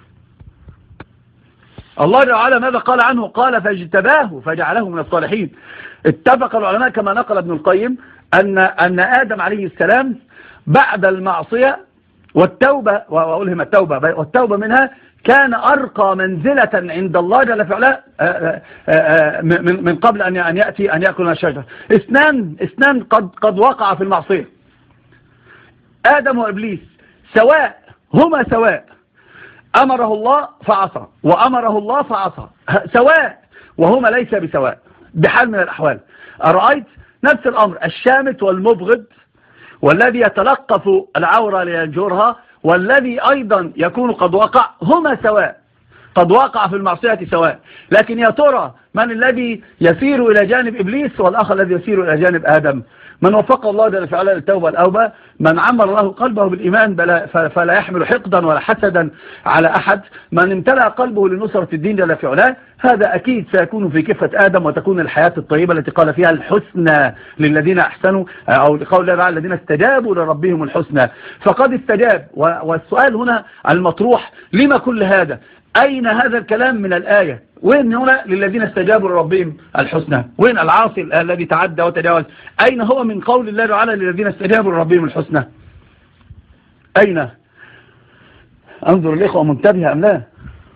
الله تعالى ماذا قال عنه؟ قال فاجتباه فجعله من الصالحين. اتفق العلماء كما نقل ابن القيم أن, أن آدم عليه السلام بعد المعصية والتوبة وألهم التوبة والتوبة منها كان أرقى منزلة عند الله جل في علاه من قبل أن يأتي أن يأكل من الشجرة. اثنان اثنان قد قد وقع في المعصية، آدم وإبليس سواء، هما سواء، أمره الله فعصى وأمره الله فعصى سواء، وهما ليس بسواء بحال من الأحوال. أرأيت نفس الأمر الشامت والمبغض، والذي يتلقف العورة لينجرها، والذي أيضا يكون قد وقع، هما سواء، قد وقع في المعصية سواء. لكن يا ترى من الذي يسير إلى جانب إبليس والآخر الذي يسير إلى جانب آدم؟ من وفق الله جل وعلا للتوبة والأوبة، من عمر له قلبه بالإيمان فلا يحمل حقدا ولا حسدا على أحد، من امتلأ قلبه لنصرة الدين جل في علاه، هذا أكيد سيكون في كفة آدم، وتكون الحياة الطيبة التي قال فيها الحسنى للذين أحسنوا، أو لقول الله الذين استجابوا لربهم الحسنى. فقد استجاب. والسؤال هنا المطروح، لما كل هذا؟ أين هذا الكلام من الآية؟ وين هنا للذين استجابوا لربهم الحسنى؟ وين العاصي الذي تعدى وتجاوز؟ أين هو من قول الله تعالى للذين استجابوا لربهم الحسنى؟ أين؟ انظر الإخوة منتبهة أم لا؟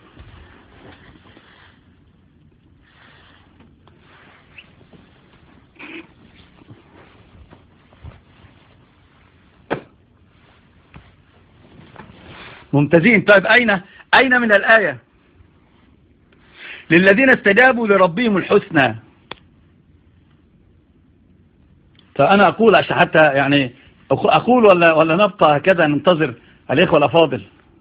ممتازين. طيب أين أين من الآية للذين استجابوا لربهم الحسنى؟ فأنا أقول عشان حتى يعني أقول ولا ولا نبقى هكذا ننتظر الإخوة الأفاضل؟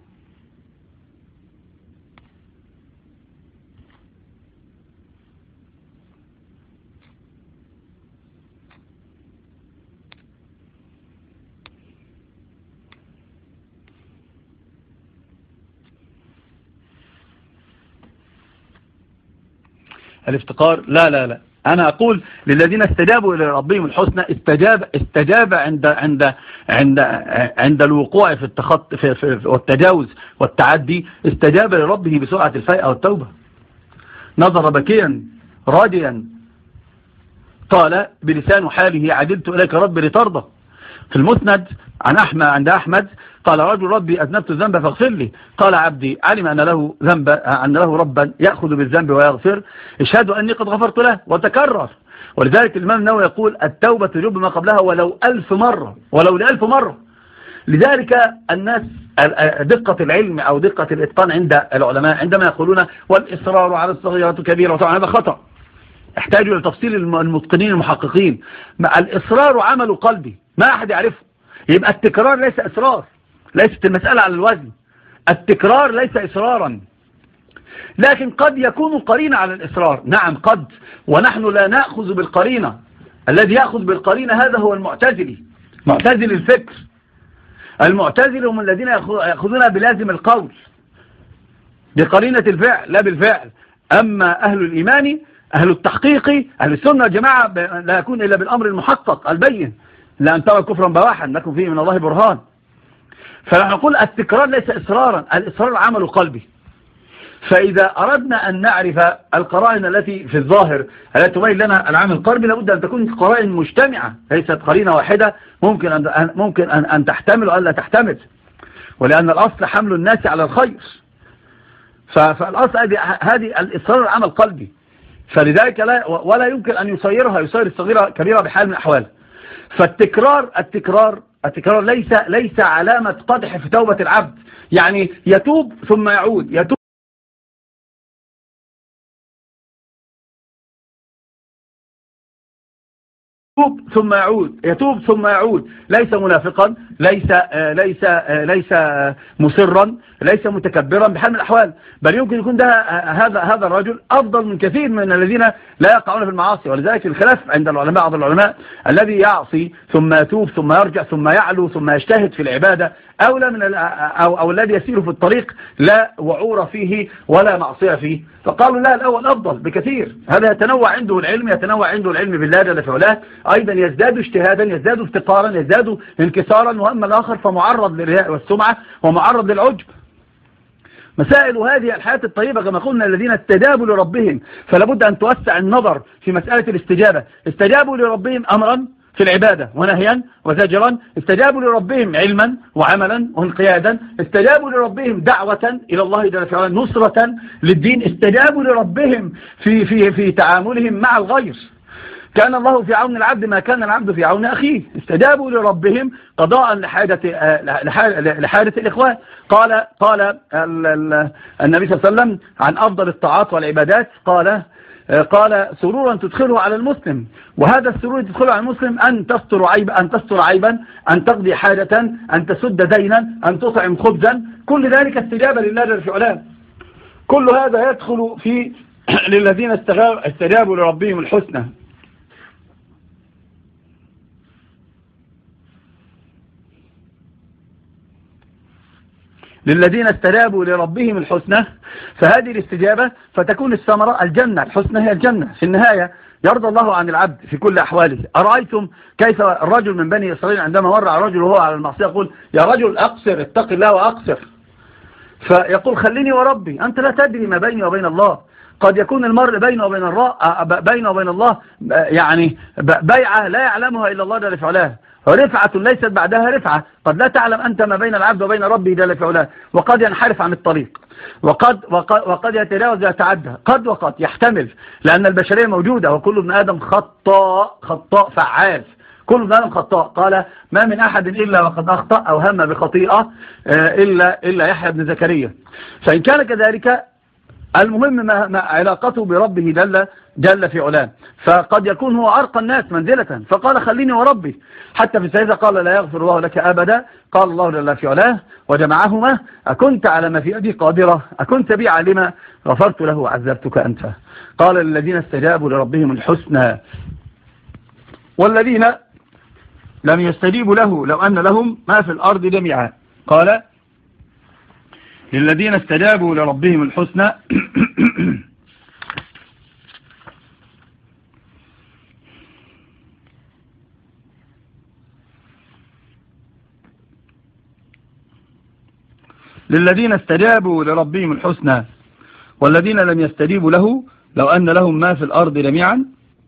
الافتقار لا لا لا أنا أقول للذين استجابوا إلى ربهم الحسنى، استجاب استجاب عند عند عند عند الوقوع في التخط في في والتجاوز والتعدي، استجاب لربه بسرعة الفيئة والتوبة، نظر بكيا راجيا قال بلسان حاله عدلت إليك ربي لترضى. في المسند عن أحمد عند أحمد قال رجل ربي أذنبت الذنب فاغفر لي، قال عبدي علم أن له ذنب أن له ربا يأخذ بالذنب ويغفر، اشهد أني قد غفرت له، وتكرر. ولذلك الإمام النووي يقول التوبة تجب ما قبلها ولو ألف مرة، ولو لألف مرة. لذلك الناس دقة العلم أو دقة الإتقان عند العلماء عندما يقولون والإصرار على الصغيرة كبيرة، وطبعا هذا خطأ، احتاجوا لتفصيل المتقنين المحققين. الإصرار عمل قلبي ما أحد يعرفه، يبقى التكرار ليس إصرار، ليست المسألة على الوزن، التكرار ليس إصرارا، لكن قد يكون قرينة على الإصرار، نعم قد، ونحن لا نأخذ بالقرينة. الذي يأخذ بالقرينة هذا هو المعتزلي، معتزل الفكر. المعتزل هم الذين يأخذون بلازم القول بقرينة الفعل لا بالفعل. أما أهل الإيمان أهل التحقيق أهل السنة والجماعة لا يكون إلا بالأمر المحقق البين، لأن ترى كفرا بواحا لكم فيه من الله برهان. فنحن نقول التكرار ليس إصرارا، الإصرار عمل قلبي. فإذا أردنا أن نعرف القرائن التي في الظاهر التي تبين لنا العمل القلبي، لابد أن تكون قرائن مجتمعة، ليست قرينة واحدة ممكن أن ممكن أن, أن تحتمل أو لا تحتمل، ولأن الأصل حمل الناس على الخير. فالأصل هذه الإصرار عمل قلبي، فلذلك لا ولا يمكن أن يصيرها يصير الصغيرة كبيرة بحال من الأحوال. فالتكرار التكرار التكرار ليس ليس علامة قدح في توبة العبد، يعني يتوب ثم يعود، يتوب ثم يعود، يتوب ثم يعود، ليس منافقا، ليس ليس ليس مصرا، ليس متكبرا بحال من الأحوال، بل يمكن يكون ده هذا هذا الرجل أفضل من كثير من الذين لا يقعون في المعاصي. ولذلك الخلاف عند العلماء بعض العلماء الذي يعصي ثم يتوب ثم يرجع ثم يعلو ثم يجتهد في العبادة أولى من أو أو الذي يسير في الطريق لا وعور فيه ولا معصية فيه. فقالوا لا، الأول أفضل بكثير. هذا يتنوع عنده العلم، يتنوع عنده العلم بالله جل في علاه، أيضا يزداد اجتهادا، يزداد افتقارا، يزداد انكسارا. وأما الآخر فمعرض للرياء والسمعة ومعرض للعجب. مسائل هذه الحياة الطيبة كما قلنا الذين استجابوا لربهم، فلابد أن توسع النظر في مسألة الاستجابة. استجابوا لربهم أمرا في العبادة ونهيا وزجرا، استجابوا لربهم علما وعملا وانقيادا، استجابوا لربهم دعوة إلى الله جل وعلا نصرة للدين، استجابوا لربهم في في في تعاملهم مع الغير. كان الله في عون العبد ما كان العبد في عون أخيه. استجابوا لربهم قضاء لحاجة لحاجة الإخوان. قال قال النبي صلى الله عليه وسلم عن أفضل الطاعات والعبادات، قال قال سرورا تدخله على المسلم، وهذا السرور تدخله على المسلم أن تستر عيبا أن تستر عيبا أن تقضي حاجة، أن تسد دينا، أن تطعم خبزا، كل ذلك استجابة لله جل في علاه. كل هذا يدخل في للذين استجابوا لربهم الحسنى. للذين استجابوا لربهم الحسنى، فهذه الاستجابة فتكون الثمرة الجنة. الحسنى هي الجنة في النهاية، يرضى الله عن العبد في كل أحواله. أرأيتم كيف الرجل من بني إسرائيل عندما مر على رجل وهو على المعصية يقول يا رجل أقصر، اتق الله وأقصر، فيقول خليني وربي، أنت لا تدري ما بيني وبين الله. قد يكون المرء بينه وبين الله بينه وبين الله يعني بيعة لا يعلمها إلا الله جل في علاه، رفعة ليست بعدها رفعة. قد لا تعلم أنت ما بين العبد وبين ربه جل في علاه، وقد ينحرف عن الطريق، وقد وقد, وقد يتجاوز ويتعدى، قد وقد يحتمل، لأن البشرية موجودة، وكل ابن آدم خطاء خطاء فعال، كل ابن آدم خطاء. قال ما من أحد إلا وقد أخطأ أو هم بخطيئة إلا إلا يحيى بن زكريا. فإن كان كذلك المهم ما, ما علاقته بربه جل, جل في علاه. فقد يكون هو أرقى الناس منزلة، فقال خليني وربي. حتى في السيدة قال لا يغفر الله لك أبدا. قال الله جل في علاه وجمعهما أكنت على ما في يدي قادرة، أكنت بي عالما، غفرت له وعذبتك أنت. قال للذين استجابوا لربهم الحسنى والذين لم يستجيبوا له لو أن لهم ما في الأرض جميعا. قال للذين استجابوا لربهم الحسنى للذين استجابوا لربهم الحسنى والذين لم يستجيبوا له لو أن لهم ما في الأرض جميعا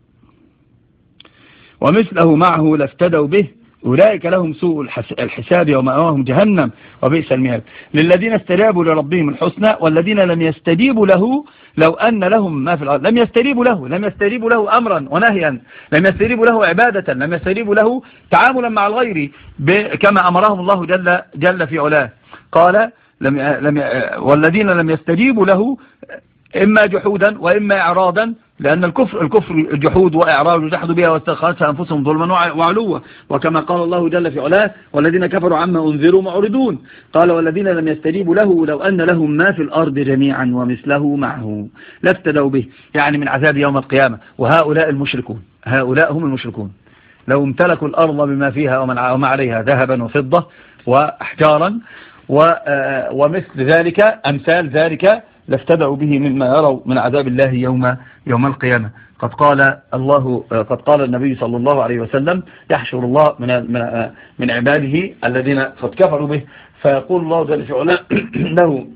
ومثله معه لافتدوا به أولئك لهم سوء الحساب ومأواهم جهنم وبئس المهاد. للذين استجابوا لربهم الحسنى والذين لم يستجيبوا له لو أن لهم ما في الأرض. لم يستجيبوا له لم يستجيبوا له أمرا ونهيا، لم يستجيبوا له عبادة، لم يستجيبوا له تعاملا مع الغير كما أمرهم الله جل, جل في علاه. قال لم لم والذين لم يستجيبوا له إما جحودا وإما إعراضا، لأن الكفر الكفر جحود وإعراض وجحدوا بها واستخلصها أنفسهم ظلما وعلوا، وكما قال الله جل في علاه والذين كفروا عما أنذروا معرضون. قال والذين لم يستجيبوا له لو أن لهم ما في الأرض جميعا ومثله معه لافتدوا به، يعني من عذاب يوم القيامة. وهؤلاء المشركون، هؤلاء هم المشركون، لو امتلكوا الأرض بما فيها وما عليها ذهبا وفضة وأحجارا ومثل ذلك أمثال ذلك لافتدعوا به مما يروا من عذاب الله يوم يوم القيامة. قد قال الله قد قال النبي صلى الله عليه وسلم يحشر الله من من من عباده الذين قد كفروا به، فيقول الله جل وعلا له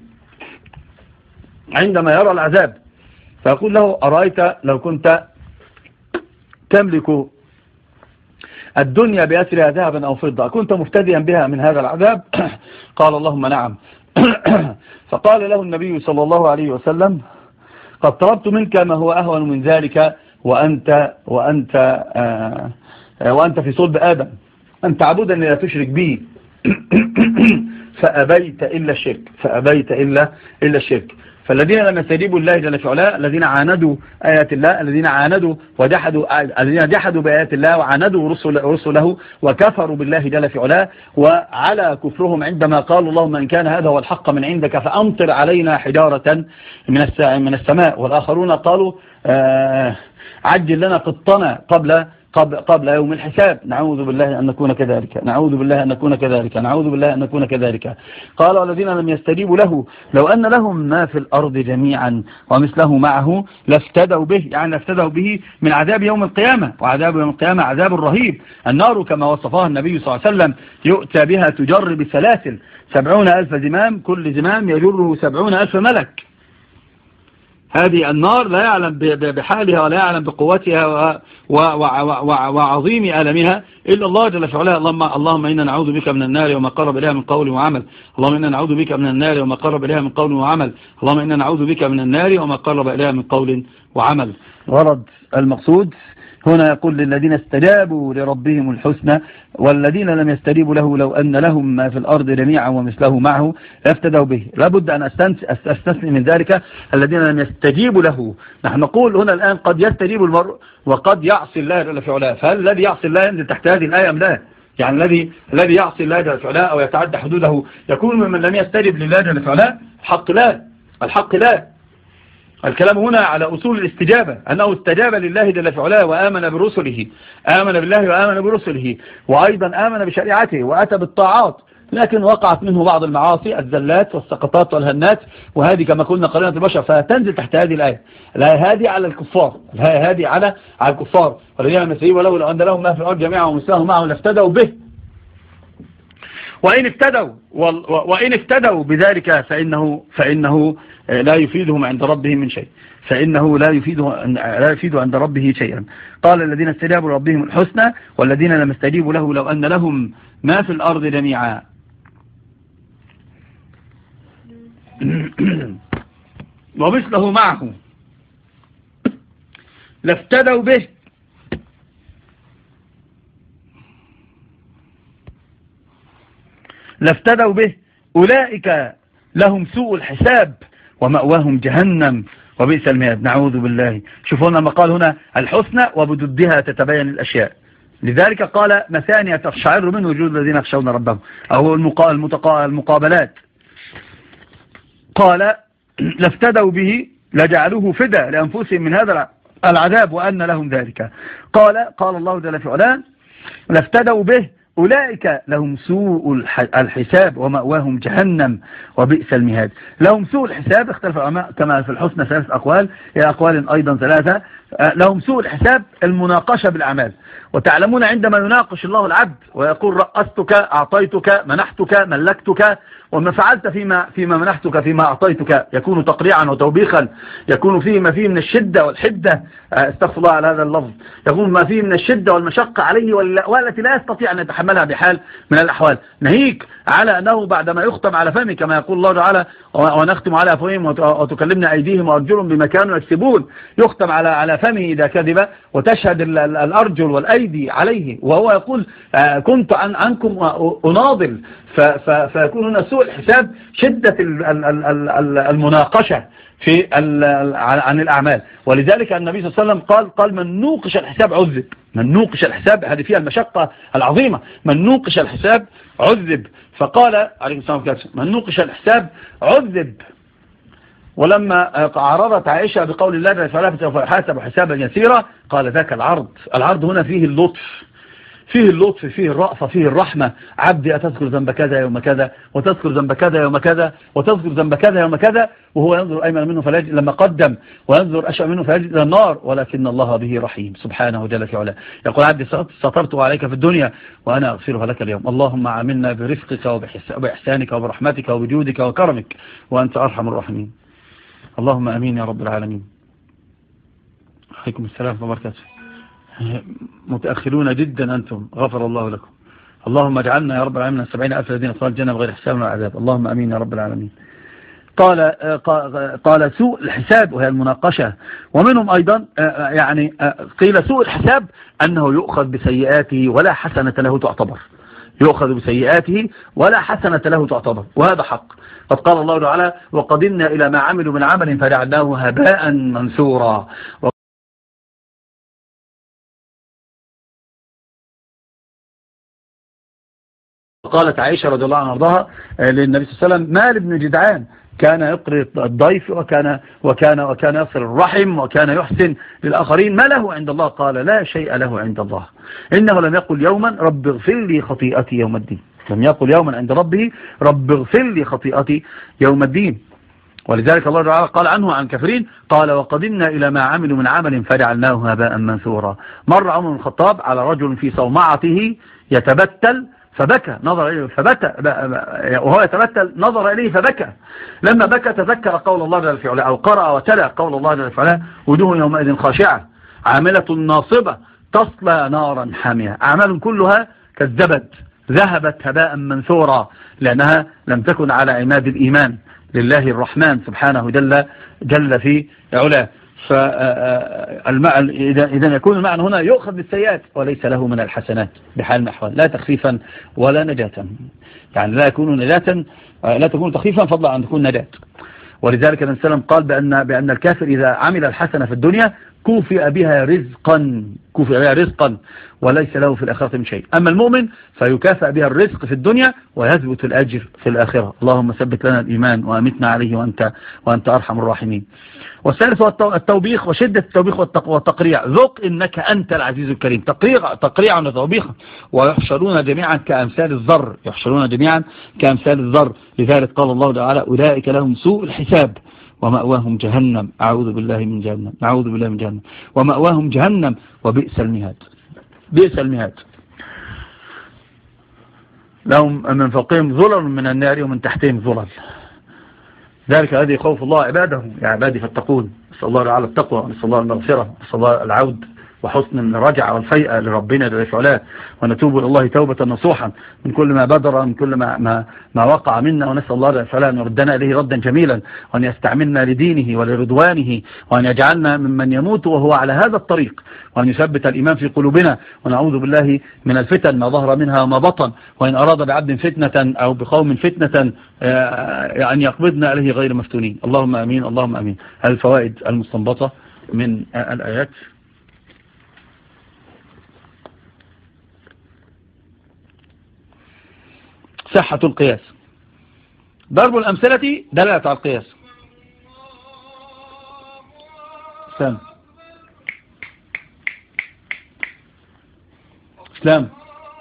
عندما يرى العذاب فيقول له أرأيت لو كنت تملك الدنيا بأسرها ذهبا أو فضة كنت مفتديا بها من هذا العذاب؟ قال اللهم نعم. فقال له النبي صلى الله عليه وسلم قد طلبت منك ما هو أهون من ذلك وأنت وأنت آه وأنت في صلب آدم أن تعبدني لا تشرك بي فأبيت إلا الشرك فأبيت إلا إلا الشرك. فالذين لم يستجيبوا الله جل في علاه الذين عاندوا آيات الله، الذين عاندوا وجحدوا الذين جحدوا بآيات الله وعاندوا رسل رسله وكفروا بالله جل في علاه، وعلى كفرهم عندما قالوا اللهم إن كان هذا هو الحق من عندك فأمطر علينا حجارة من من السماء، والآخرون قالوا آه عجل لنا قطنا قبل قبل قبل يوم الحساب. نعوذ بالله أن نكون كذلك، نعوذ بالله أن نكون كذلك، نعوذ بالله أن نكون كذلك. قال والذين لم يستجيبوا له لو أن لهم ما في الأرض جميعا ومثله معه لافتدوا به، يعني لافتدوا به من عذاب يوم القيامة، وعذاب يوم القيامة عذاب رهيب. النار كما وصفها النبي صلى الله عليه وسلم يؤتى بها تجر بسلاسل سبعون ألف زمام، كل زمام يجره سبعون ألف ملك. هذه النار لا يعلم بحالها ولا يعلم بقوتها وعظيم ألمها إلا الله جل في علاه. اللهم, اللهم إنا نعوذ بك من النار وما قرب إليها من قول وعمل، اللهم إنا نعوذ بك من النار وما قرب إليها من قول وعمل، اللهم إنا نعوذ بك من النار وما قرب إليها من قول وعمل. غرض المقصود هنا يقول للذين استجابوا لربهم الحسنى والذين لم يستجيبوا له لو أن لهم ما في الأرض جميعا ومثله معه لافتدوا به. لابد أن أستثني من ذلك الذين لم يستجيبوا له. نحن نقول هنا الآن قد يستجيب المرء وقد يعصي الله جل في علاه، فهل الذي يعصي الله ينزل تحت هذه الآية أم لا؟ يعني الذي الذي يعصي الله جل في علاه أو يتعدى حدوده يكون ممن لم يستجب لله جل في علاه؟ الحق لا، الحق لا. الكلام هنا على أصول الاستجابة، أنه استجاب لله جل في علاه وآمن برسله، آمن بالله وآمن برسله، وأيضا آمن بشريعته وأتى بالطاعات، لكن وقعت منه بعض المعاصي الزلات والسقطات والهنات، وهذه كما قلنا قرينة البشر، فتنزل تحت هذه الآية. الآية هذه على الكفار، الآية هذه على على الكفار، والذين لم يستجيبوا له لو أن لهم ما في الأرض جميعا ومثله معه لافتدوا به. وإن افتدوا وإن افتدوا بذلك فإنه فإنه لا يفيدهم عند ربهم من شيء، فإنه لا يفيده لا يفيد عند ربه شيئا. قال الذين استجابوا لربهم الحسنى والذين لم يستجيبوا له لو أن لهم ما في الأرض جميعا ومثله معه لافتدوا به لافتدوا به أولئك لهم سوء الحساب ومأواهم جهنم وبئس المهاد. نعوذ بالله. شوفوا لما قال هنا الحسنى وبضدها تتبين الأشياء، لذلك قال مثانية تقشعر من وجود الذين يخشون ربهم، أو المقابلات. قال لافتدوا به لجعلوه فدى لأنفسهم من هذا العذاب وأن لهم ذلك. قال قال الله جل في علاه لافتدوا به أولئك لهم سوء الحساب ومأواهم جهنم وبئس المهاد. لهم سوء الحساب، اختلف العلماء كما في الحسنى ثلاث أقوال إلى أقوال أيضا ثلاثة. لهم سوء الحساب المناقشة بالأعمال، وتعلمون عندما يناقش الله العبد ويقول رأستك أعطيتك منحتك ملكتك وما فعلت فيما فيما منحتك فيما أعطيتك، يكون تقريعا وتوبيخا، يكون فيه ما فيه من الشدة والحدة، استغفر الله على هذا اللفظ، يكون ما فيه من الشدة والمشقة عليه والتي لا يستطيع أن يتحملها بحال من الأحوال. ناهيك على أنه بعدما يختم على فمه كما يقول الله تعالى ونختم على أفواههم وتكلمنا أيديهم وأرجلهم بما كانوا يكسبون، يختم على على فمه إذا كذب وتشهد الأرجل والأيدي عليه، وهو يقول كنت عن عنكم أناضل، فيكون هنا سوء الحساب شدة المناقشة في عن الأعمال. ولذلك النبي صلى الله عليه وسلم قال قال من نوقش الحساب عذب، من نوقش الحساب، هذه فيها المشقة العظيمة، من نوقش الحساب عذب. فقال عليه الصلاة والسلام من نوقش الحساب عذب. ولما عرضت عائشة بقول الله جل وعلا سوف يحاسب حسابا يسيرا قال ذاك العرض. العرض هنا فيه اللطف، فيه اللطف، فيه الرأفة، فيه الرحمة. عبدي أتذكر ذنب كذا يوم كذا، وتذكر ذنب كذا يوم كذا، وتذكر ذنب كذا يوم كذا، وهو ينظر أيمن منه فلا يجد لما قدم، وينظر أشأ منه فلا يجد إلى النار، ولكن الله به رحيم سبحانه جل في علاه. يقول عبدي سترت عليك في الدنيا وأنا أغفرها لك اليوم. اللهم عاملنا برفقك وبإحسانك وبرحمتك وبجودك وكرمك وأنت أرحم الراحمين. اللهم أمين يا رب العالمين. عليكم السلام وبركاته. متأخرون جدا أنتم، غفر الله لكم. اللهم اجعلنا يا رب العالمين من السبعين ألف الذين صار الجنة بغير حساب ولا عذاب. اللهم أمين يا رب العالمين. قال قال سوء الحساب وهي المناقشة. ومنهم أيضا يعني قيل سوء الحساب أنه يؤخذ بسيئاته ولا حسنة له تعتبر، يؤخذ بسيئاته ولا حسنة له تعتبر، وهذا حق. قد قال الله تعالى وقدمنا إلى ما عملوا من عمل فجعلناه هباء منثورا. قالت عائشة رضي الله عنها وارضاها للنبي صلى الله عليه وسلم مال ابن جدعان كان يقري الضيف وكان وكان وكان يصل الرحم وكان يحسن للآخرين، ما له عند الله؟ قال لا شيء له عند الله، إنه لم يقل يوما رب اغفر لي خطيئتي يوم الدين، لم يقل يوما عند ربه رب اغفر لي خطيئتي يوم الدين. ولذلك الله تعالى قال عنه عن كافرين قال وقدمنا إلى ما عملوا من عمل فجعلناه هباء منثورا. مر عمر بن الخطاب على رجل في صومعته يتبتل فبكى، نظر إليه فبكى، وهو يتبتل نظر إليه فبكى. لما بكى تذكر قول الله جل في علاه، أو قرأ وتلا قول الله جل في علاه وجوه يومئذ خاشعة عاملة ناصبة تصلى نارا حامية. أعمال كلها كذبت ذهبت هباء منثورا لأنها لم تكن على عماد الإيمان لله الرحمن سبحانه جل جل في علاه. فإذا يكون المعنى هنا يؤخذ بالسيئات وليس له من الحسنات بحال الأحوال، لا تخفيفا ولا نجاة، يعني لا يكون نجاة، لا تكون تخفيفا فضلا عن تكون نجاة. ولذلك النبي صلى الله عليه وسلم قال بأن, بأن الكافر إذا عمل الحسنة في الدنيا كوفئ بها رزقا، كوفئ بها رزقا وليس له في الآخرة من شيء. أما المؤمن فيكافئ بها الرزق في الدنيا ويثبت الأجر في الآخرة. اللهم ثبت لنا الإيمان وأمتنا عليه وأنت, وأنت أرحم الراحمين. والثالث هو التوبيخ وشدة التوبيخ والتقريع. ذق إنك أنت العزيز الكريم، تقريع تقريعا وتوبيخا. ويحشرون جميعا كأمثال الذر، يحشرون جميعا كأمثال الذر. لذلك قال الله تعالى أولئك لهم سوء الحساب ومأواهم جهنم. أعوذ بالله من جهنم، أعوذ بالله من جهنم. ومأواهم جهنم وبئس المهاد، بئس المهاد. لهم من فوقهم ظلل من النار ومن تحتهم ظلل. ذلك الذي خوف الله عباده، يا عبادي فاتقون. نسأل الله تعالى التقوى، نسأل الله المغفرة، نسأل الله العود وحسن الرجعة والفيئة لربنا جل وعلا، ونتوب إلى الله توبة نصوحا من كل ما بدر، من كل ما, ما, ما وقع منا. ونسأل الله جل وعلا أن يردنا إليه ردا جميلا، وأن يستعملنا لدينه ولرضوانه، وأن يجعلنا ممن يموت وهو على هذا الطريق، وأن يثبت الإيمان في قلوبنا. ونعوذ بالله من الفتن ما ظهر منها وما بطن. وإن أراد بعبد فتنة أو بقوم فتنة أن يقبضنا عليه غير مفتونين. اللهم أمين، اللهم أمين. الفوائد المستنبطة من الآيات: صحة القياس، ضرب الأمثلة دلالة على القياس. سلام اسلام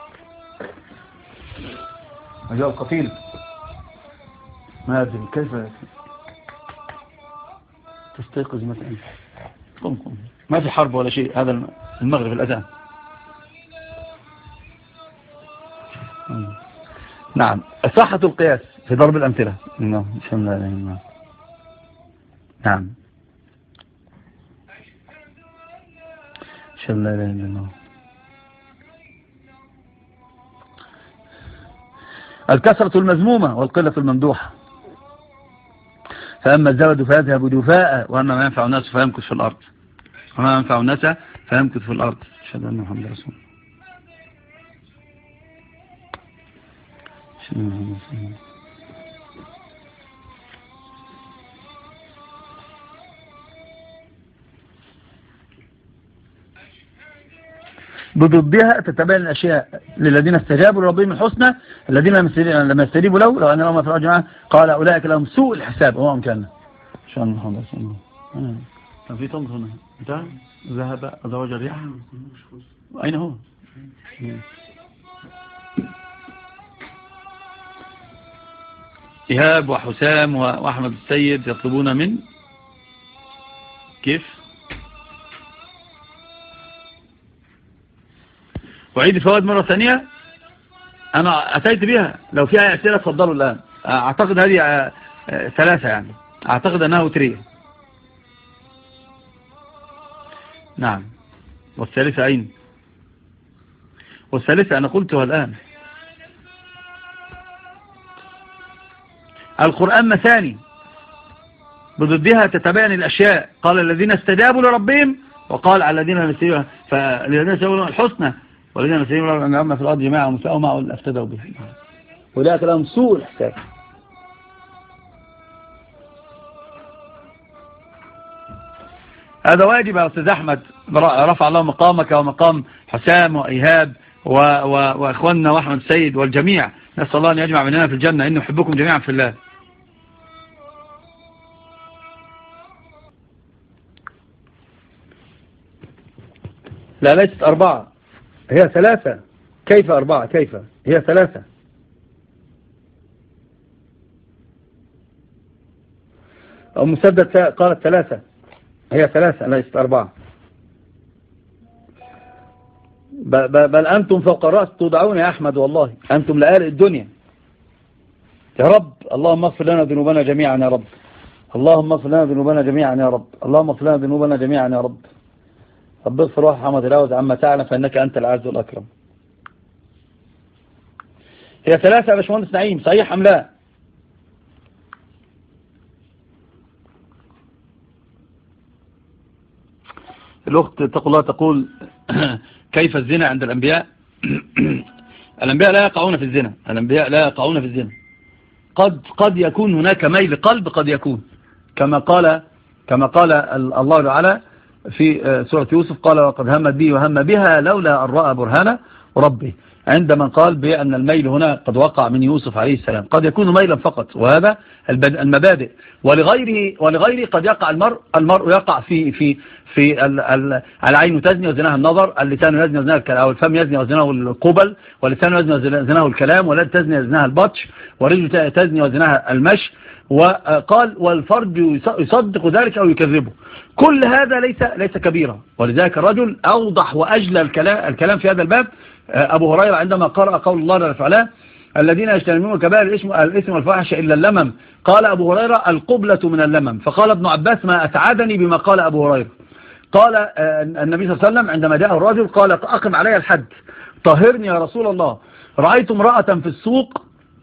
أجاء القتيل، ما أدري كيف تستيقظ مثلا. قم قم، ما في حرب ولا شيء، هذا المغرب الأذان. نعم، صحة القياس في ضرب الأمثلة. نعم نعم لا إله إلا الله. الكثرة المذمومة والقلة الممدوحة. فأما الزبد فيذهب جفاء، وأما ما ينفع الناس فيمكث في الأرض، وما ينفع الناس فيمكث في الأرض. أشهد أن محمد رسول الله. بضدها تتبين الأشياء للذين استجابوا لربهم الحسنى، الذين لما يستجيبوا له لو أن لهم في الأرض قال أولئك لهم سوء الحساب وهو أمكاننا. شأن محمد رسول الله. كان في طمس هنا، انتهى ذهب أزواج الريح. أين هو؟ إيهاب وحسام وأحمد السيد يطلبون من كيف وعيد الفوائد مرة ثانية. أنا أتيت بها، لو فيها أسئلة تفضلوا الآن. أعتقد هذه ثلاثة، يعني أعتقد أنها وترية. نعم. والثالثة أين؟ والثالثة أنا قلتها الآن. القرآن مثاني، بضدها تتبين الأشياء. قال الذين استجابوا لربهم، وقال على الذين استجابوا، فالذين استجابوا الحسنى والذين استجابوا لربهم أما في الأرض جميعا ومساءوا معه افتدوا به، وذلك لهم سوء الحساب. هذا واجب يا أستاذ أحمد، رفع الله مقامك ومقام حسام وإيهاب وإخواننا وأحمد السيد والجميع. نسأل الله أن يجمع بيننا في الجنة، إنه يحبكم جميعا في الله. لا ليست أربعة، هي ثلاثة. كيف أربعة؟ كيف هي ثلاثة؟ أو مسدد قالت ثلاثة، هي ثلاثة ليست أربعة. بل أنتم فوق الرأس تودعون يا أحمد، والله أنتم لآل الدنيا. يا رب اللهم اغفر لنا ذنوبنا جميعا يا رب، اللهم اغفر لنا ذنوبنا جميعا يا رب، اللهم اغفر لنا ذنوبنا جميعا يا رب. رب اغفر روح محمد الأوز عما تعلم فإنك أنت العز الأكرم. هي ثلاثة يا باشمهندس نعيم، صحيح أم لا؟ الأخت تقول الله تقول كيف الزنا عند الأنبياء؟ الأنبياء لا يقعون في الزنا، الأنبياء لا يقعون في الزنا. قد قد يكون هناك ميل قلب، قد يكون كما قال كما قال الله تعالى في سورة يوسف قال وقد همت به وهم بها لولا أن رأى برهان ربه، عندما قال بأن الميل هنا قد وقع من يوسف عليه السلام. قد يكون ميلا فقط، وهذا المبادئ. ولغيره ولغيره قد يقع المرء المرء يقع في في في العين تزني وزناها النظر، اللسان يزني وزناها الكلام، أو الفم يزني وزناه القبل، واللسان يزني وزناه الكلام، واليد تزني وزناها البطش، والرجل تزني وزناها المشي. وقال والفرج يصدق ذلك أو يكذبه. كل هذا ليس ليس كبيرا، ولذلك الرجل أوضح وأجلى الكلام الكلام في هذا الباب أبو هريرة عندما قرأ قول الله جل وعلا الذين يجتنبون كبائر الإثم الإثم والفواحش إلا اللمم، قال أبو هريرة القبلة من اللمم. فقال ابن عباس ما أسعدني بما قال أبو هريرة. قال النبي صلى الله عليه وسلم عندما جاءه الرجل قال أقم علي الحد طهرني يا رسول الله، رأيت امرأة في السوق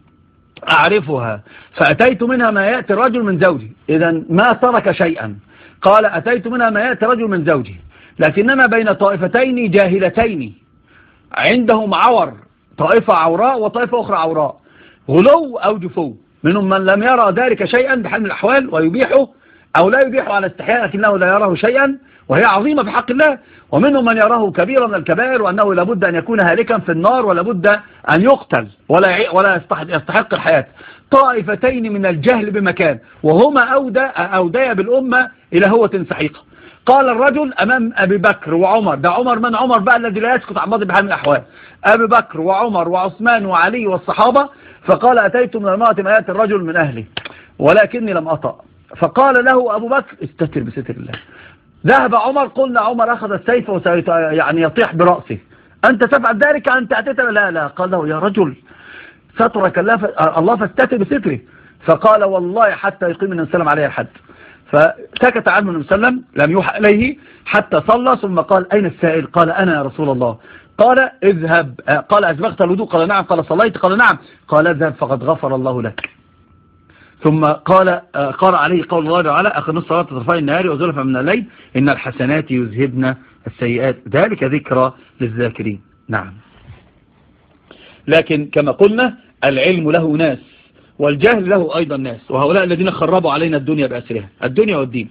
أعرفها فأتيت منها ما يأتي الرجل من زوجي. إذا ما ترك شيئا. قال أتيت منها ما يأتي الرجل من زوجي، لكننا بين طائفتين جاهلتين عندهم عور، طائفة عوراء وطائفة أخرى عوراء، غلو أو جفو. منهم من لم يرى ذلك شيئا بحال من الأحوال ويبيحه، أو لا يبيحه على استحياء لكنه لا يراه شيئا وهي عظيمة في حق الله. ومنهم من يراه كبيرا من الكبائر وأنه لابد أن يكون هالكا في النار ولابد أن يقتل ولا ولا يستحق الحياة. طائفتين من الجهل بمكان، وهما أودى أودي بالأمة إلى هوة سحيقة. قال الرجل أمام أبي بكر وعمر، ده عمر من عمر بقى الذي لا يسكت عن بعض بحال من الأحوال، أبي بكر وعمر وعثمان وعلي والصحابة. فقال أتيت من المرأة ما يأتي الرجل من أهلي ولكني لم أطأ. فقال له أبو بكر استتر بستر الله. ذهب عمر، قلنا عمر أخذ السيف وسيط يعني يطيح برأسه، أنت تفعل ذلك أنت أتيت؟ لا لا. قال له يا رجل سترك الله فاستتر بستره. فقال والله حتى يقيم النبي صلى الله عليه وسلم عليه الحد. فسكت عنه النبي صلى الله عليه وسلم لم يوحى إليه حتى صلى، ثم قال أين السائل؟ قال أنا يا رسول الله. قال اذهب. قال أسبغت الوضوء؟ قال نعم. قال صليت؟ قال نعم. قال اذهب فقد غفر الله لك. ثم قال قرأ عليه قول الله تعالى أخذ الصلاة طرفي النهار وزلفا من الليل إن الحسنات يذهبن السيئات ذلك ذكرى للذاكرين. نعم. لكن كما قلنا العلم له ناس والجهل له أيضا ناس، وهؤلاء الذين خربوا علينا الدنيا بأسرها، الدنيا والدين.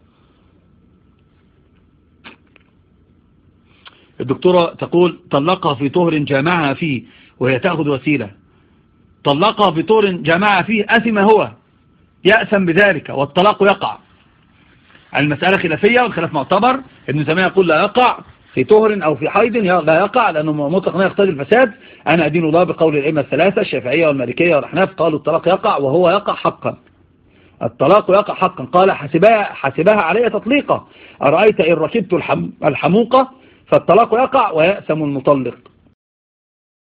الدكتورة تقول طلقها في طهر جامعها فيه وهي تأخذ وسيلة. طلقها في طهر جامعها فيه أثم هو، يأثم بذلك والطلاق يقع. المسألة خلافية والخلاف معتبر. ابن تيمية يقول لا يقع في طهر أو في حيض، لا يقع لأنه مطلق لا يقتضي الفساد. أنا أدين الله بقول الأئمة الثلاثة الشافعية والمالكية والأحناف، قالوا الطلاق يقع وهو يقع حقا. الطلاق يقع حقا. قال حسبها, حسبها علي تطليقة، أرأيت إن ركبت الحم الحموقة فالطلاق يقع ويأثم المطلق.